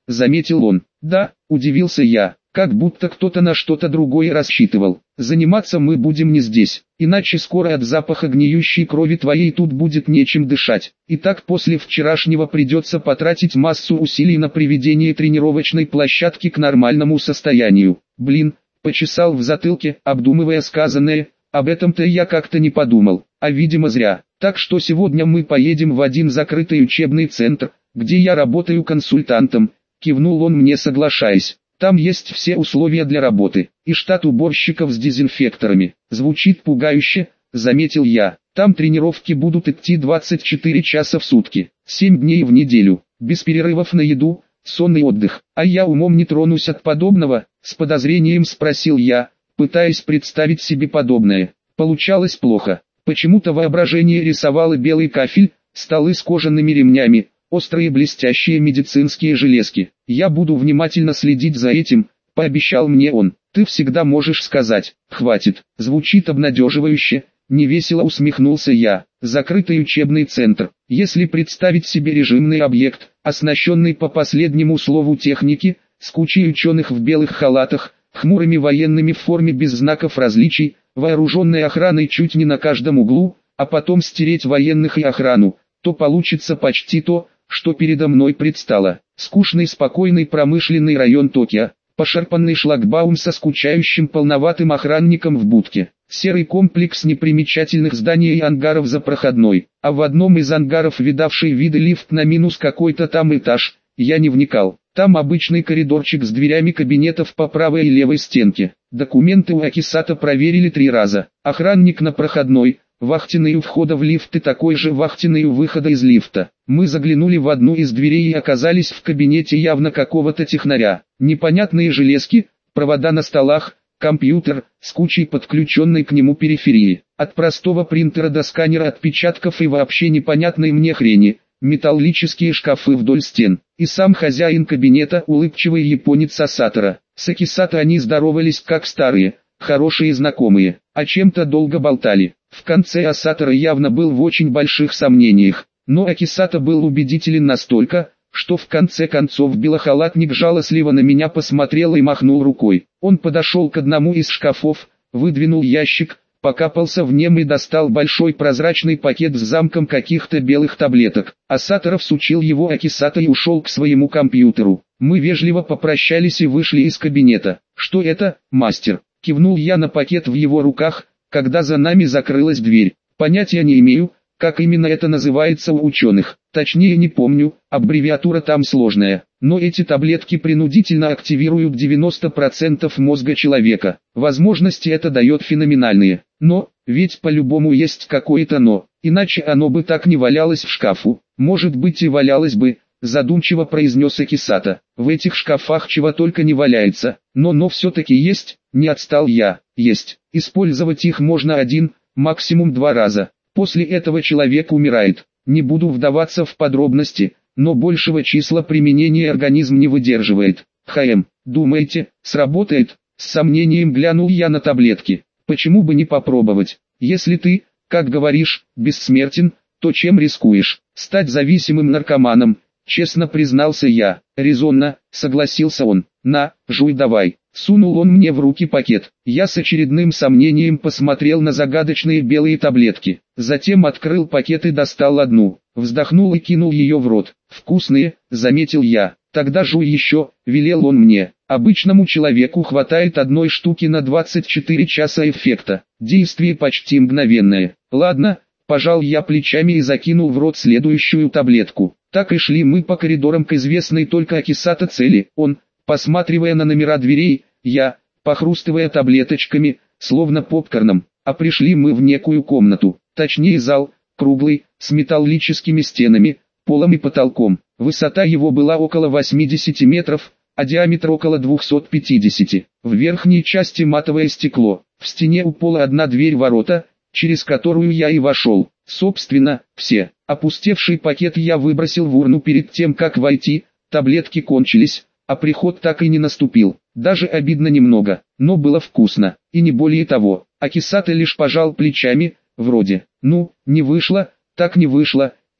заметил он. Да, удивился я, как будто кто-то на что-то другое рассчитывал. Заниматься мы будем не здесь, иначе скоро от запаха гниющей крови твоей тут будет нечем дышать. И так после вчерашнего придется потратить массу усилий на приведение тренировочной площадки к нормальному состоянию. Блин, почесал в затылке, обдумывая сказанное, об этом-то я как-то не подумал, а видимо зря. Так что сегодня мы поедем в один закрытый учебный центр, где я работаю консультантом, кивнул он мне, соглашаясь. Там есть все условия для работы, и штат уборщиков с дезинфекторами. Звучит пугающе, заметил я. Там тренировки будут идти двадцать четыре часа в сутки, семь дней в неделю, без перерывов на еду, сон и отдых. А я умом не тронусь от подобного, с подозрением спросил я, пытаясь представить себе подобное. Получалось плохо. Почему-то воображение рисовало белый кафель, столы с кожаными ремнями, острые блестящие медицинские железки. Я буду внимательно следить за этим, пообещал мне он. Ты всегда можешь сказать, хватит. Звучит обнадеживающе, невесело усмехнулся я. Закрытый учебный центр. Если представить себе режимный объект, оснащенный по последнему слову техники, с кучей ученых в белых халатах, хмурыми военными в форме без знаков различий, вооруженной охраной чуть не на каждом углу, а потом стереть военных и охрану, то получится почти то, что передо мной предстало. Скучный спокойный промышленный район Токио, пошарпанный шлагбаум со скучающим полноватым охранником в будке, серый комплекс непримечательных зданий и ангаров за проходной, а в одном из ангаров видавший виды лифт на минус какой-то там этаж, я не вникал. Там обычный коридорчик с дверями кабинетов по правой и левой стенке. Документы у Акисата проверили три раза. Охранник на проходной, вахтенный у входа в лифт и такой же вахтенный у выхода из лифта. Мы заглянули в одну из дверей и оказались в кабинете явно какого-то технаря. Непонятные железки, провода на столах, компьютер, с кучей подключенной к нему периферии. От простого принтера до сканера отпечатков и вообще непонятной мне хрени. Металлические шкафы вдоль стен, и сам хозяин кабинета, улыбчивый японец Асатора. С Акисато они здоровались как старые, хорошие знакомые, а чем-то долго болтали. В конце Асатора явно был в очень больших сомнениях, но Акисато был убедителен настолько, что в конце концов белохалатник жалостливо на меня посмотрел и махнул рукой. Он подошел к одному из шкафов, выдвинул ящик, покопался в нем и достал большой прозрачный пакет с замком каких-то белых таблеток. Асатора всучил его Акисато и ушел к своему компьютеру. Мы вежливо попрощались и вышли из кабинета. «Что это, мастер?» — кивнул я на пакет в его руках, когда за нами закрылась дверь. «Понятия не имею, как именно это называется у ученых. Точнее не помню, аббревиатура там сложная. Но эти таблетки принудительно активируют девяносто процентов мозга человека. Возможности это дает феноменальные. Но, ведь по-любому есть какое-то «но», иначе оно бы так не валялось в шкафу. Может быть и валялось бы, задумчиво произнес Акисато. В этих шкафах чего только не валяется. Но «но» все-таки есть, не отстал я. Есть. Использовать их можно один, максимум два раза. После этого человек умирает. Не буду вдаваться в подробности, но большего числа применения организм не выдерживает. Хм, думаете, сработает? С сомнением глянул я на таблетки. Почему бы не попробовать? Если ты, как говоришь, бессмертен, то чем рискуешь? Стать зависимым наркоманом, честно признался я. Резонно, согласился он. На, жуй давай. Сунул он мне в руки пакет. Я с очередным сомнением посмотрел на загадочные белые таблетки. Затем открыл пакет и достал одну. Вздохнул и кинул ее в рот. «Вкусные», — заметил я. «Тогда жуй еще», — велел он мне. Обычному человеку хватает одной штуки на двадцать четыре часа эффекта. Действие почти мгновенное. Ладно, пожал я плечами и закинул в рот следующую таблетку. Так и шли мы по коридорам к известной только Акисато цели. Он, посматривая на номера дверей, я, похрустывая таблеточками, словно попкорном. А пришли мы в некую комнату, точнее зал, круглый, с металлическими стенами, полом и потолком. Высота его была около восьмидесяти метров, а диаметр около двухсот пятидесяти. В верхней части матовое стекло, в стене у пола одна дверь-ворота, через которую я и вошел. Собственно, все. Опустевший пакет я выбросил в урну перед тем, как войти, таблетки кончились, а приход так и не наступил. Даже обидно немного, но было вкусно, и не более того. Акисато лишь пожал плечами, вроде, ну, не вышло, так не вышло,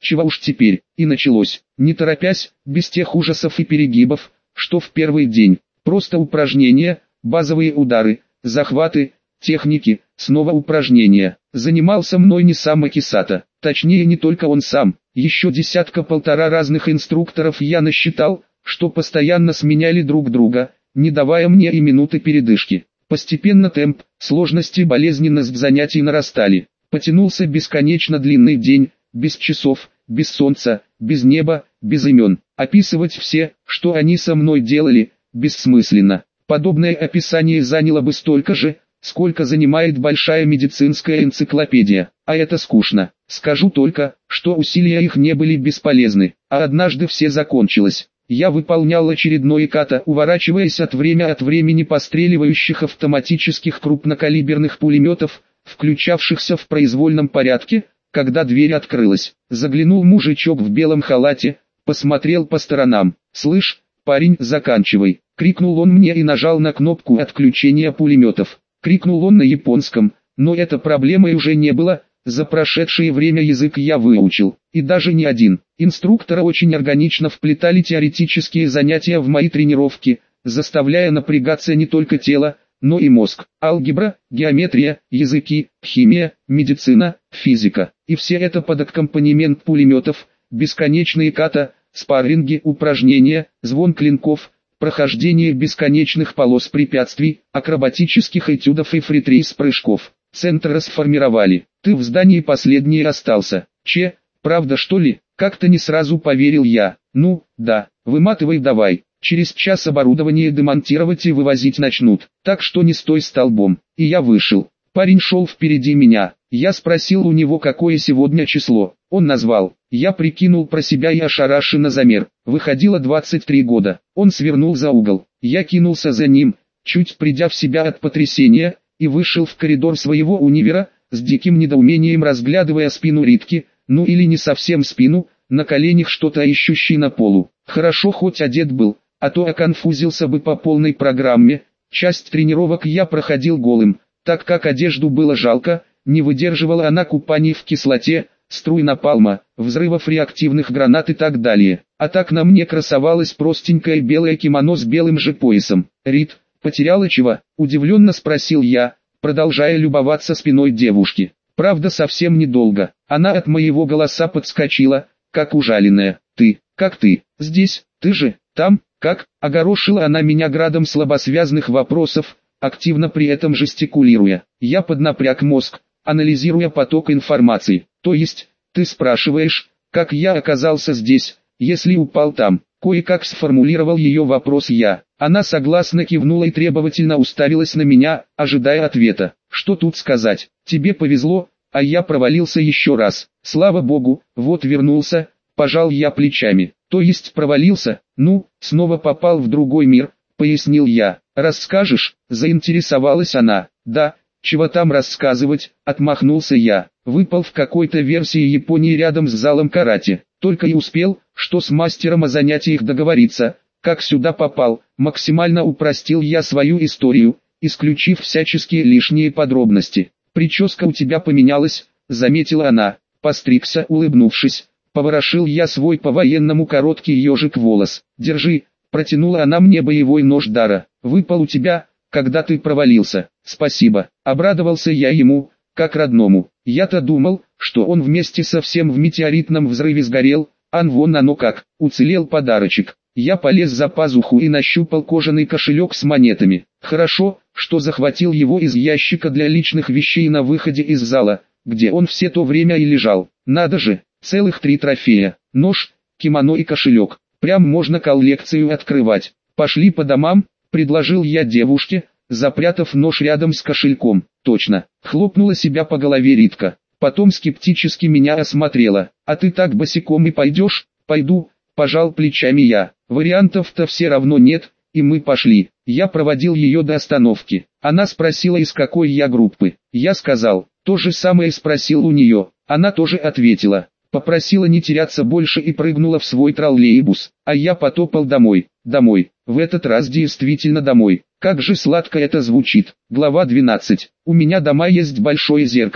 чего уж теперь, и началось, не торопясь, без тех ужасов и перегибов, что в первый день, просто упражнения, базовые удары, захваты, техники, снова упражнения. Занимался мной не сам Акисата, точнее не только он сам, еще десятка-полтора разных инструкторов я насчитал, что постоянно сменяли друг друга, не давая мне и минуты передышки. Постепенно темп, сложность и болезненность занятий нарастали. Потянулся бесконечно длинный день, без часов, без солнца, без неба, без имен. Описывать все, что они со мной делали, бессмысленно. Подобное описание заняло бы столько же, сколько занимает большая медицинская энциклопедия, а это скучно. Скажу только, что усилия их не были бесполезны, а однажды все закончилось. Я выполнял очередной ката, уворачиваясь от время от времени постреливающих автоматических крупнокалиберных пулеметов, включавшихся в произвольном порядке, когда дверь открылась. Заглянул мужичок в белом халате, посмотрел по сторонам. «Слышь, парень, заканчивай!» — крикнул он мне и нажал на кнопку отключения пулеметов. Крикнул он на японском, но это проблемой уже не было. За прошедшее время язык я выучил, и даже не один. Инструкторы очень органично вплетали теоретические занятия в мои тренировки, заставляя напрягаться не только тело, но и мозг. Алгебра, геометрия, языки, химия, медицина, физика. И все это под аккомпанемент пулеметов, бесконечные ката, спарринги, упражнения, звон клинков, прохождение бесконечных полос препятствий, акробатических этюдов и фритрейс-прыжков. Центр расформировали. Ты в здании последний остался. Че, правда что ли? Как-то не сразу поверил я. Ну, да, выматывай давай. Через час оборудование демонтировать и вывозить начнут. Так что не стой столбом. И я вышел. Парень шел впереди меня. Я спросил у него, какое сегодня число. Он назвал. Я прикинул про себя и ошарашенно замер. Выходило двадцать три года. Он свернул за угол. Я кинулся за ним, чуть придя в себя от потрясения, и вышел в коридор своего универа, с диким недоумением разглядывая спину Ритки, ну или не совсем спину, на коленях что-то ищущий на полу. Хорошо хоть одет был, а то оконфузился бы по полной программе. Часть тренировок я проходил голым, так как одежду было жалко, не выдерживала она купаний в кислоте, струй напалма, взрывов реактивных гранат и так далее. А так на мне красовалось простенькое белое кимоно с белым же поясом. «Рит, потеряла чего?» — удивленно спросил я, продолжая любоваться спиной девушки. Правда совсем недолго. Она от моего голоса подскочила, как ужаленная. «Ты, как ты? Здесь? Ты же, там, как?» — огорошила она меня градом слабосвязных вопросов, активно при этом жестикулируя. Я поднапряг мозг, анализируя поток информации. «То есть, ты спрашиваешь, как я оказался здесь, если упал там?» Кое-как сформулировал ее вопрос я. Она согласно кивнула и требовательно уставилась на меня, ожидая ответа. «Что тут сказать? Тебе повезло, а я провалился еще раз. Слава богу, вот вернулся», — пожал я плечами. «То есть провалился? Ну, снова попал в другой мир», — пояснил я. «Расскажешь?» — заинтересовалась она. «Да, чего там рассказывать?» — отмахнулся я. «Выпал в какой-то версии Японии рядом с залом карате. Только и успел, что с мастером о занятиях договориться. Как сюда попал?» Максимально упростил я свою историю, исключив всяческие лишние подробности. «Прическа у тебя поменялась», — заметила она. Постригся, улыбнувшись. Поворошил я свой по-военному короткий ежик волос. «Держи», — протянула она мне боевой нож дара. «Выпал у тебя, когда ты провалился». «Спасибо», — обрадовался я ему, как родному. Я-то думал, что он вместе со всем в метеоритном взрыве сгорел, ан вон оно как, уцелел подарочек. Я полез за пазуху и нащупал кожаный кошелек с монетами. Хорошо, что захватил его из ящика для личных вещей на выходе из зала, где он все то время и лежал. Надо же, целых три трофея: нож, кимоно и кошелек. Прям можно коллекцию открывать. «Пошли по домам», — предложил я девушке, запрятав нож рядом с кошельком. «Точно», — хлопнула себя по голове Ритка. Потом скептически меня осмотрела. «А ты так босиком и пойдешь?» «Пойду», — пожал плечами я. Вариантов-то все равно нет, и мы пошли. Я проводил ее до остановки. Она спросила, из какой я группы. Я сказал. То же самое спросил у нее. Она тоже ответила. Попросила не теряться больше и прыгнула в свой троллейбус. А я потопал домой. Домой. В этот раз действительно домой. Как же сладко это звучит. Глава двенадцать. У меня дома есть большое зеркало.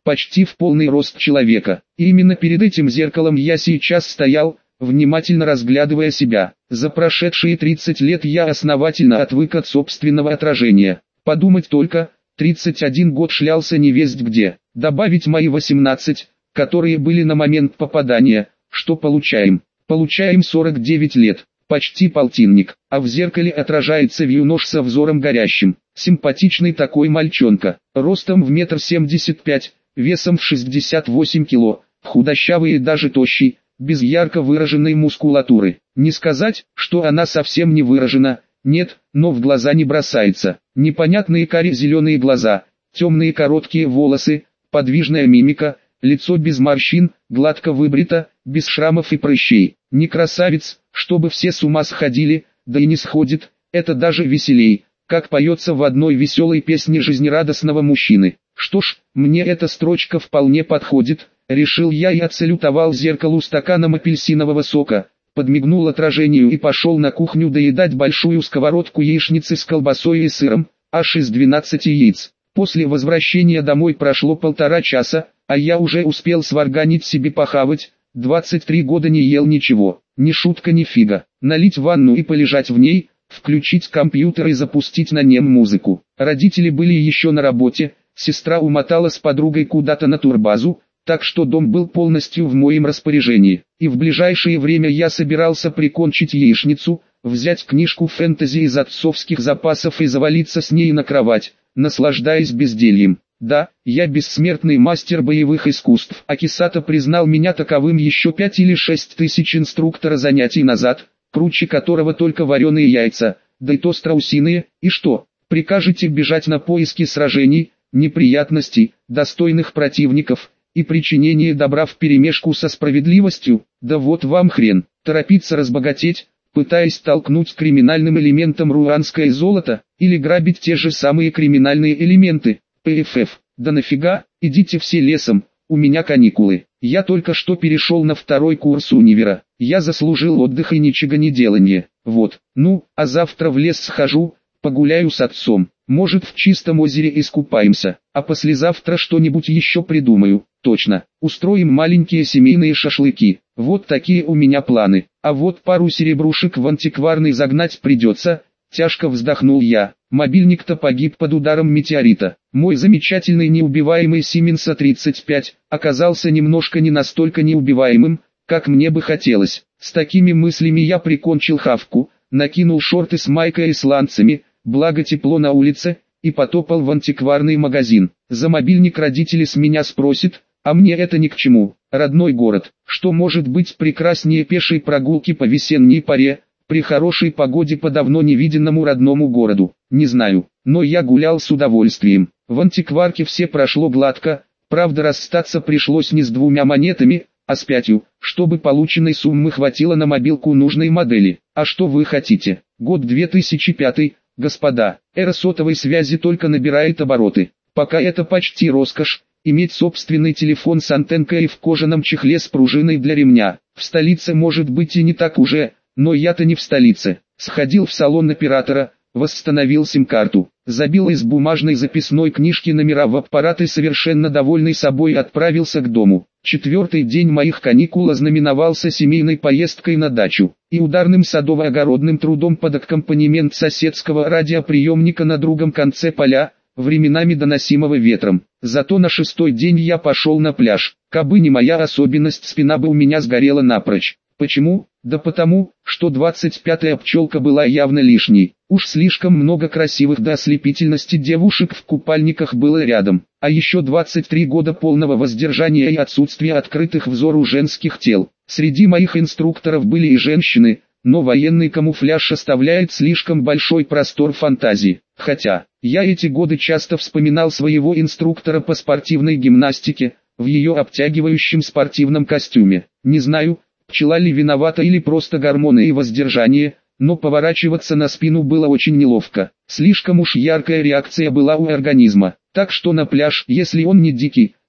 почти в полный рост человека. И именно перед этим зеркалом я сейчас стоял, внимательно разглядывая себя. За прошедшие тридцать лет я основательно отвык от собственного отражения. Подумать только, тридцать один год шлялся невесть где. Добавить мои восемнадцать, которые были на момент попадания, что получаем? Получаем сорок девять лет, почти полтинник, а в зеркале отражается вьюнош со взором горящим. Симпатичный такой мальчонка, ростом в метр семьдесят пять, весом в шестьдесят восемь кило, худощавый и даже тощий, без ярко выраженной мускулатуры. Не сказать, что она совсем не выражена, нет, но в глаза не бросается. Непонятные кари-зеленые глаза, темные короткие волосы, подвижная мимика, лицо без морщин, гладко выбрито, без шрамов и прыщей. Не красавец, чтобы все с ума сходили, да и не сходит, это даже веселей, как поется в одной веселой песне жизнерадостного мужчины. Что ж, мне эта строчка вполне подходит, решил я и отсалютовал зеркалу стаканом апельсинового сока, подмигнул отражению и пошел на кухню доедать большую сковородку яичницы с колбасой и сыром, аж из двенадцати яиц. После возвращения домой прошло полтора часа, а я уже успел сварганить себе похавать, двадцать три года не ел ничего, ни шутка ни фига. Налить ванну и полежать в ней, включить компьютер и запустить на нем музыку. Родители были еще на работе, сестра умотала с подругой куда-то на турбазу, так что дом был полностью в моем распоряжении. И в ближайшее время я собирался прикончить яичницу, взять книжку фэнтези из отцовских запасов и завалиться с ней на кровать, наслаждаясь бездельем. Да, я бессмертный мастер боевых искусств. Акисата признал меня таковым еще пять или шесть тысяч инструктора занятий назад, круче которого только вареные яйца, да и то страусиные. И что, прикажете бежать на поиски сражений, неприятностей, достойных противников и причинение добра вперемешку со справедливостью? Да вот вам хрен, торопиться разбогатеть, пытаясь толкнуть криминальным элементом руанское золото, или грабить те же самые криминальные элементы, ПФФ. Да нафига, идите все лесом, у меня каникулы. Я только что перешел на второй курс универа, я заслужил отдых и ничего не деланье. Вот, ну, а завтра в лес схожу, погуляю с отцом, может в чистом озере искупаемся, а послезавтра что-нибудь еще придумаю. Точно, устроим маленькие семейные шашлыки, вот такие у меня планы. А вот пару серебрушек в антикварный загнать придется, тяжко вздохнул я. Мобильник-то погиб под ударом метеорита. Мой замечательный неубиваемый Siemens а тридцать пять оказался немножко не настолько неубиваемым, как мне бы хотелось. С такими мыслями я прикончил хавку, накинул шорты с майкой и сланцами, благо тепло на улице, и потопал в антикварный магазин. За мобильник родители с меня спросят, а мне это ни к чему. Родной город, что может быть прекраснее пешей прогулки по весенней паре, при хорошей погоде по давно невиденному родному городу? Не знаю, но я гулял с удовольствием. В антикварке все прошло гладко, правда расстаться пришлось не с двумя монетами, а с пятью, чтобы полученной суммы хватило на мобилку нужной модели. А что вы хотите? Год две тысячи пятый, господа, эра сотовой связи только набирает обороты. Пока это почти роскошь, иметь собственный телефон с антенкой и в кожаном чехле с пружиной для ремня. В столице может быть и не так уже, но я-то не в столице. Сходил в салон оператора, восстановил сим-карту, забил из бумажной записной книжки номера в аппарат и совершенно довольный собой отправился к дому. Четвертый день моих каникул ознаменовался семейной поездкой на дачу и ударным садово-огородным трудом под аккомпанемент соседского радиоприемника на другом конце поля, временами доносимого ветром. Зато на шестой день я пошел на пляж. Кабы не моя особенность, спина бы у меня сгорела напрочь. Почему? Да потому, что двадцать пятая пчелка была явно лишней. Уж слишком много красивых до ослепительности девушек в купальниках было рядом. А еще двадцать три года полного воздержания и отсутствия открытых взору женских тел. Среди моих инструкторов были и женщины, но военный камуфляж оставляет слишком большой простор фантазии. Хотя, я эти годы часто вспоминал своего инструктора по спортивной гимнастике, в ее обтягивающем спортивном костюме. Не знаю, пчела ли виновата или просто гормоны и воздержание, но поворачиваться на спину было очень неловко. Слишком уж яркая реакция была у организма. Так что на пляж, если он не дикий,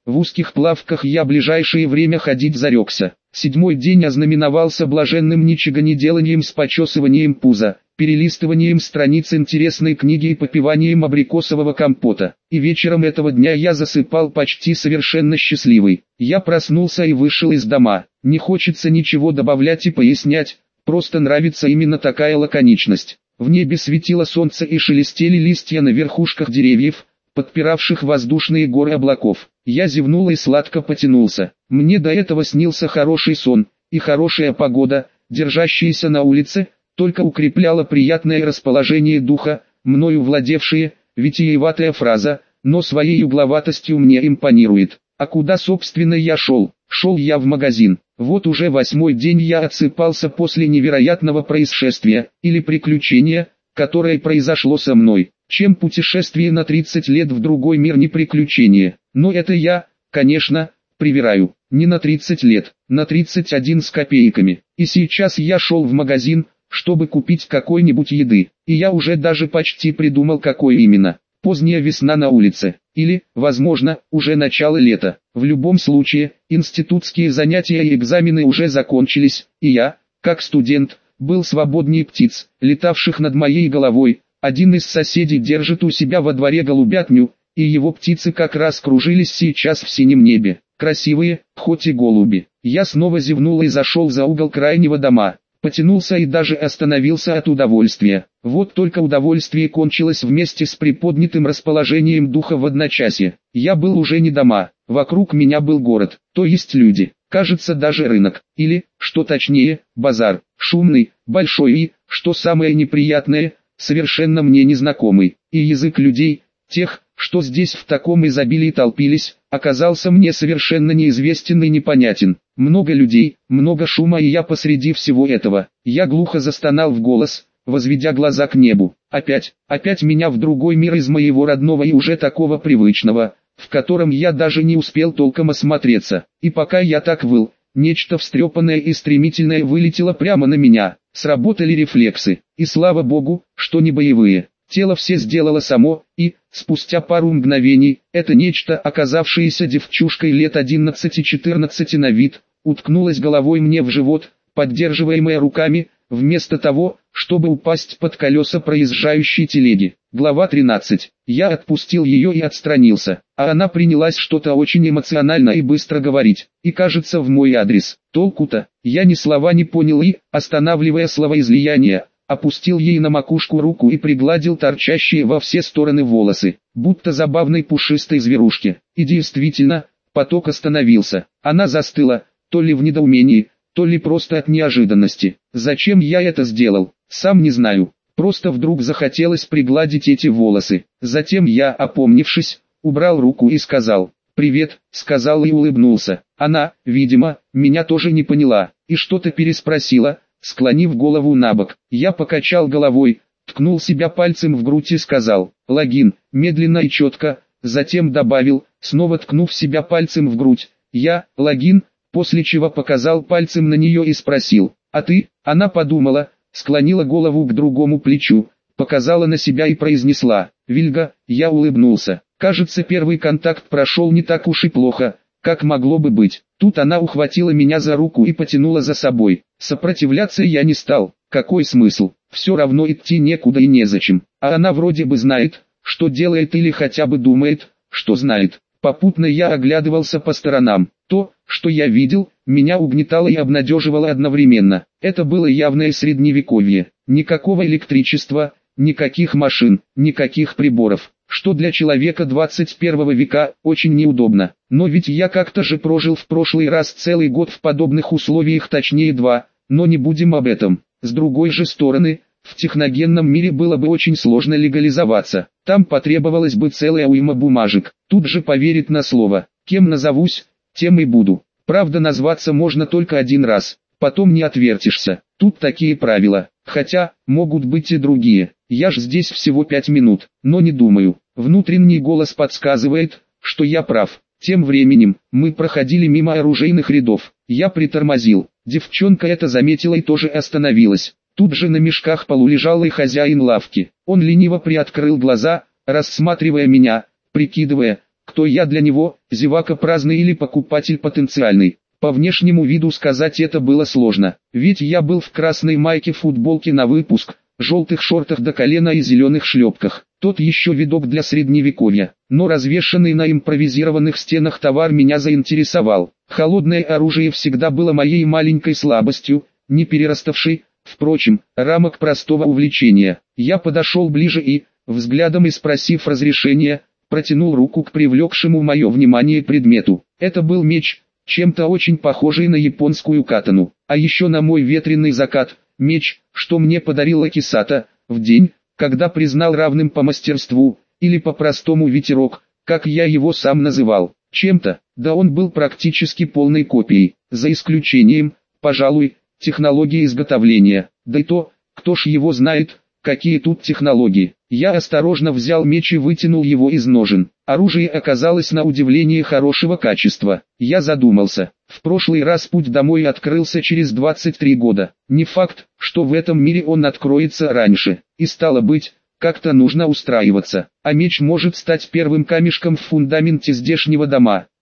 В узких плавках я ближайшее время ходить зарекся. Седьмой день ознаменовался блаженным ничегонеделанием с почесыванием пуза, перелистыванием страниц интересной книги и попиванием абрикосового компота. И вечером этого дня я засыпал почти совершенно счастливый. Я проснулся и вышел из дома. Не хочется ничего добавлять и пояснять, просто нравится именно такая лаконичность. В небе светило солнце и шелестели листья на верхушках деревьев, подпиравших воздушные горы облаков. Я зевнул и сладко потянулся. Мне до этого снился хороший сон, и хорошая погода, держащаяся на улице, только укрепляла приятное расположение духа, мною владевшие, витиеватая фраза, но своей угловатостью мне импонирует. А куда собственно я шел? Шел я в магазин. Вот уже восьмой день я отсыпался после невероятного происшествия, или приключения, которое произошло со мной. Чем путешествие на тридцать лет в другой мир не приключение. Но это я, конечно, привираю. Не на тридцать лет, на тридцать один с копейками. И сейчас я шел в магазин, чтобы купить какой-нибудь еды. И я уже даже почти придумал, какой именно. Поздняя весна на улице. Или, возможно, уже начало лета. В любом случае, институтские занятия и экзамены уже закончились, и я, как студент, был свободнее птиц, летавших над моей головой. Один из соседей держит у себя во дворе голубятню, и его птицы как раз кружились сейчас в синем небе. Красивые, хоть и голуби. Я снова зевнул и зашел за угол крайнего дома. Потянулся и даже остановился от удовольствия. Вот только удовольствие кончилось вместе с приподнятым расположением духа в одночасье. Я был уже не дома, вокруг меня был город, то есть люди, кажется даже рынок, или, что точнее, базар, шумный, большой и, что самое неприятное, совершенно мне незнакомый, и язык людей, тех, что здесь в таком изобилии толпились, оказался мне совершенно неизвестен и непонятен. Много людей, много шума, и я посреди всего этого. Я глухо застонал в голос, возведя глаза к небу. Опять, опять меня в другой мир из моего родного и уже такого привычного, в котором я даже не успел толком осмотреться. И пока я так выл, нечто встрепанное и стремительное вылетело прямо на меня. Сработали рефлексы, и слава богу, что не боевые. Тело все сделало само, и, спустя пару мгновений, это нечто, оказавшееся девчушкой лет одиннадцати-четырнадцати на вид, уткнулось головой мне в живот, поддерживаемое руками, вместо того, чтобы упасть под колеса проезжающей телеги. Глава тринадцать. Я отпустил ее и отстранился, а она принялась что-то очень эмоционально и быстро говорить, и кажется в мой адрес. Толку-то, я ни слова не понял и, останавливая словоизлияние, опустил ей на макушку руку и пригладил торчащие во все стороны волосы, будто забавной пушистой зверушке. И действительно, поток остановился. Она застыла, то ли в недоумении, то ли просто от неожиданности. Зачем я это сделал, сам не знаю. Просто вдруг захотелось пригладить эти волосы. Затем я, опомнившись, убрал руку и сказал «Привет», сказал и улыбнулся. Она, видимо, меня тоже не поняла, и что-то переспросила, склонив голову набок. Я покачал головой, ткнул себя пальцем в грудь и сказал «Логин», медленно и четко, затем добавил, снова ткнув себя пальцем в грудь, «Я, логин», после чего показал пальцем на нее и спросил «А ты?». Она подумала, склонила голову к другому плечу, показала на себя и произнесла «Вильга». Я улыбнулся. Кажется, первый контакт прошел не так уж и плохо, как могло бы быть. Тут она ухватила меня за руку и потянула за собой. Сопротивляться я не стал. Какой смысл? Все равно идти некуда и незачем. А она вроде бы знает, что делает, или хотя бы думает, что знает. Попутно я оглядывался по сторонам. То, что я видел, меня угнетало и обнадеживало одновременно. Это было явное средневековье. Никакого электричества, никаких машин, никаких приборов. Что для человека двадцать первого века очень неудобно. Но ведь я как-то же прожил в прошлый раз целый год в подобных условиях, точнее два, но не будем об этом. С другой же стороны, в техногенном мире было бы очень сложно легализоваться. Там потребовалась бы целая уйма бумажек. Тут же поверит на слово. Кем назовусь, тем и буду. Правда, назваться можно только один раз, потом не отвертишься. Тут такие правила. Хотя, могут быть и другие. Я ж здесь всего пять минут, но не думаю. Внутренний голос подсказывает, что я прав. Тем временем, мы проходили мимо оружейных рядов. Я притормозил. Девчонка это заметила и тоже остановилась. Тут же на мешках полу лежал и хозяин лавки. Он лениво приоткрыл глаза, рассматривая меня, прикидывая, кто я для него, зевака праздный или покупатель потенциальный. По внешнему виду сказать это было сложно, ведь я был в красной майке, футболке на выпуск, желтых шортах до колена и зеленых шлепках. Тот еще видок для средневековья, но развешанный на импровизированных стенах товар меня заинтересовал. Холодное оружие всегда было моей маленькой слабостью, не перераставшей, впрочем, рамок простого увлечения. Я подошел ближе и, взглядом и спросив разрешения, протянул руку к привлекшему мое внимание предмету. Это был меч, чем-то очень похожий на японскую катану, а еще на мой ветреный закат, меч, что мне подарила Кисата, в день, когда признал равным по мастерству, или по-простому ветерок, как я его сам называл. Чем-то, да он был практически полной копией, за исключением, пожалуй, технологии изготовления, да и то, кто ж его знает, какие тут технологии. Я осторожно взял меч и вытянул его из ножен. Оружие оказалось на удивление хорошего качества. Я задумался. В прошлый раз путь домой открылся через двадцать три года. Не факт, что в этом мире он откроется раньше. И стало быть, как-то нужно устраиваться. А меч может стать первым камешком в фундаменте здешнего дома.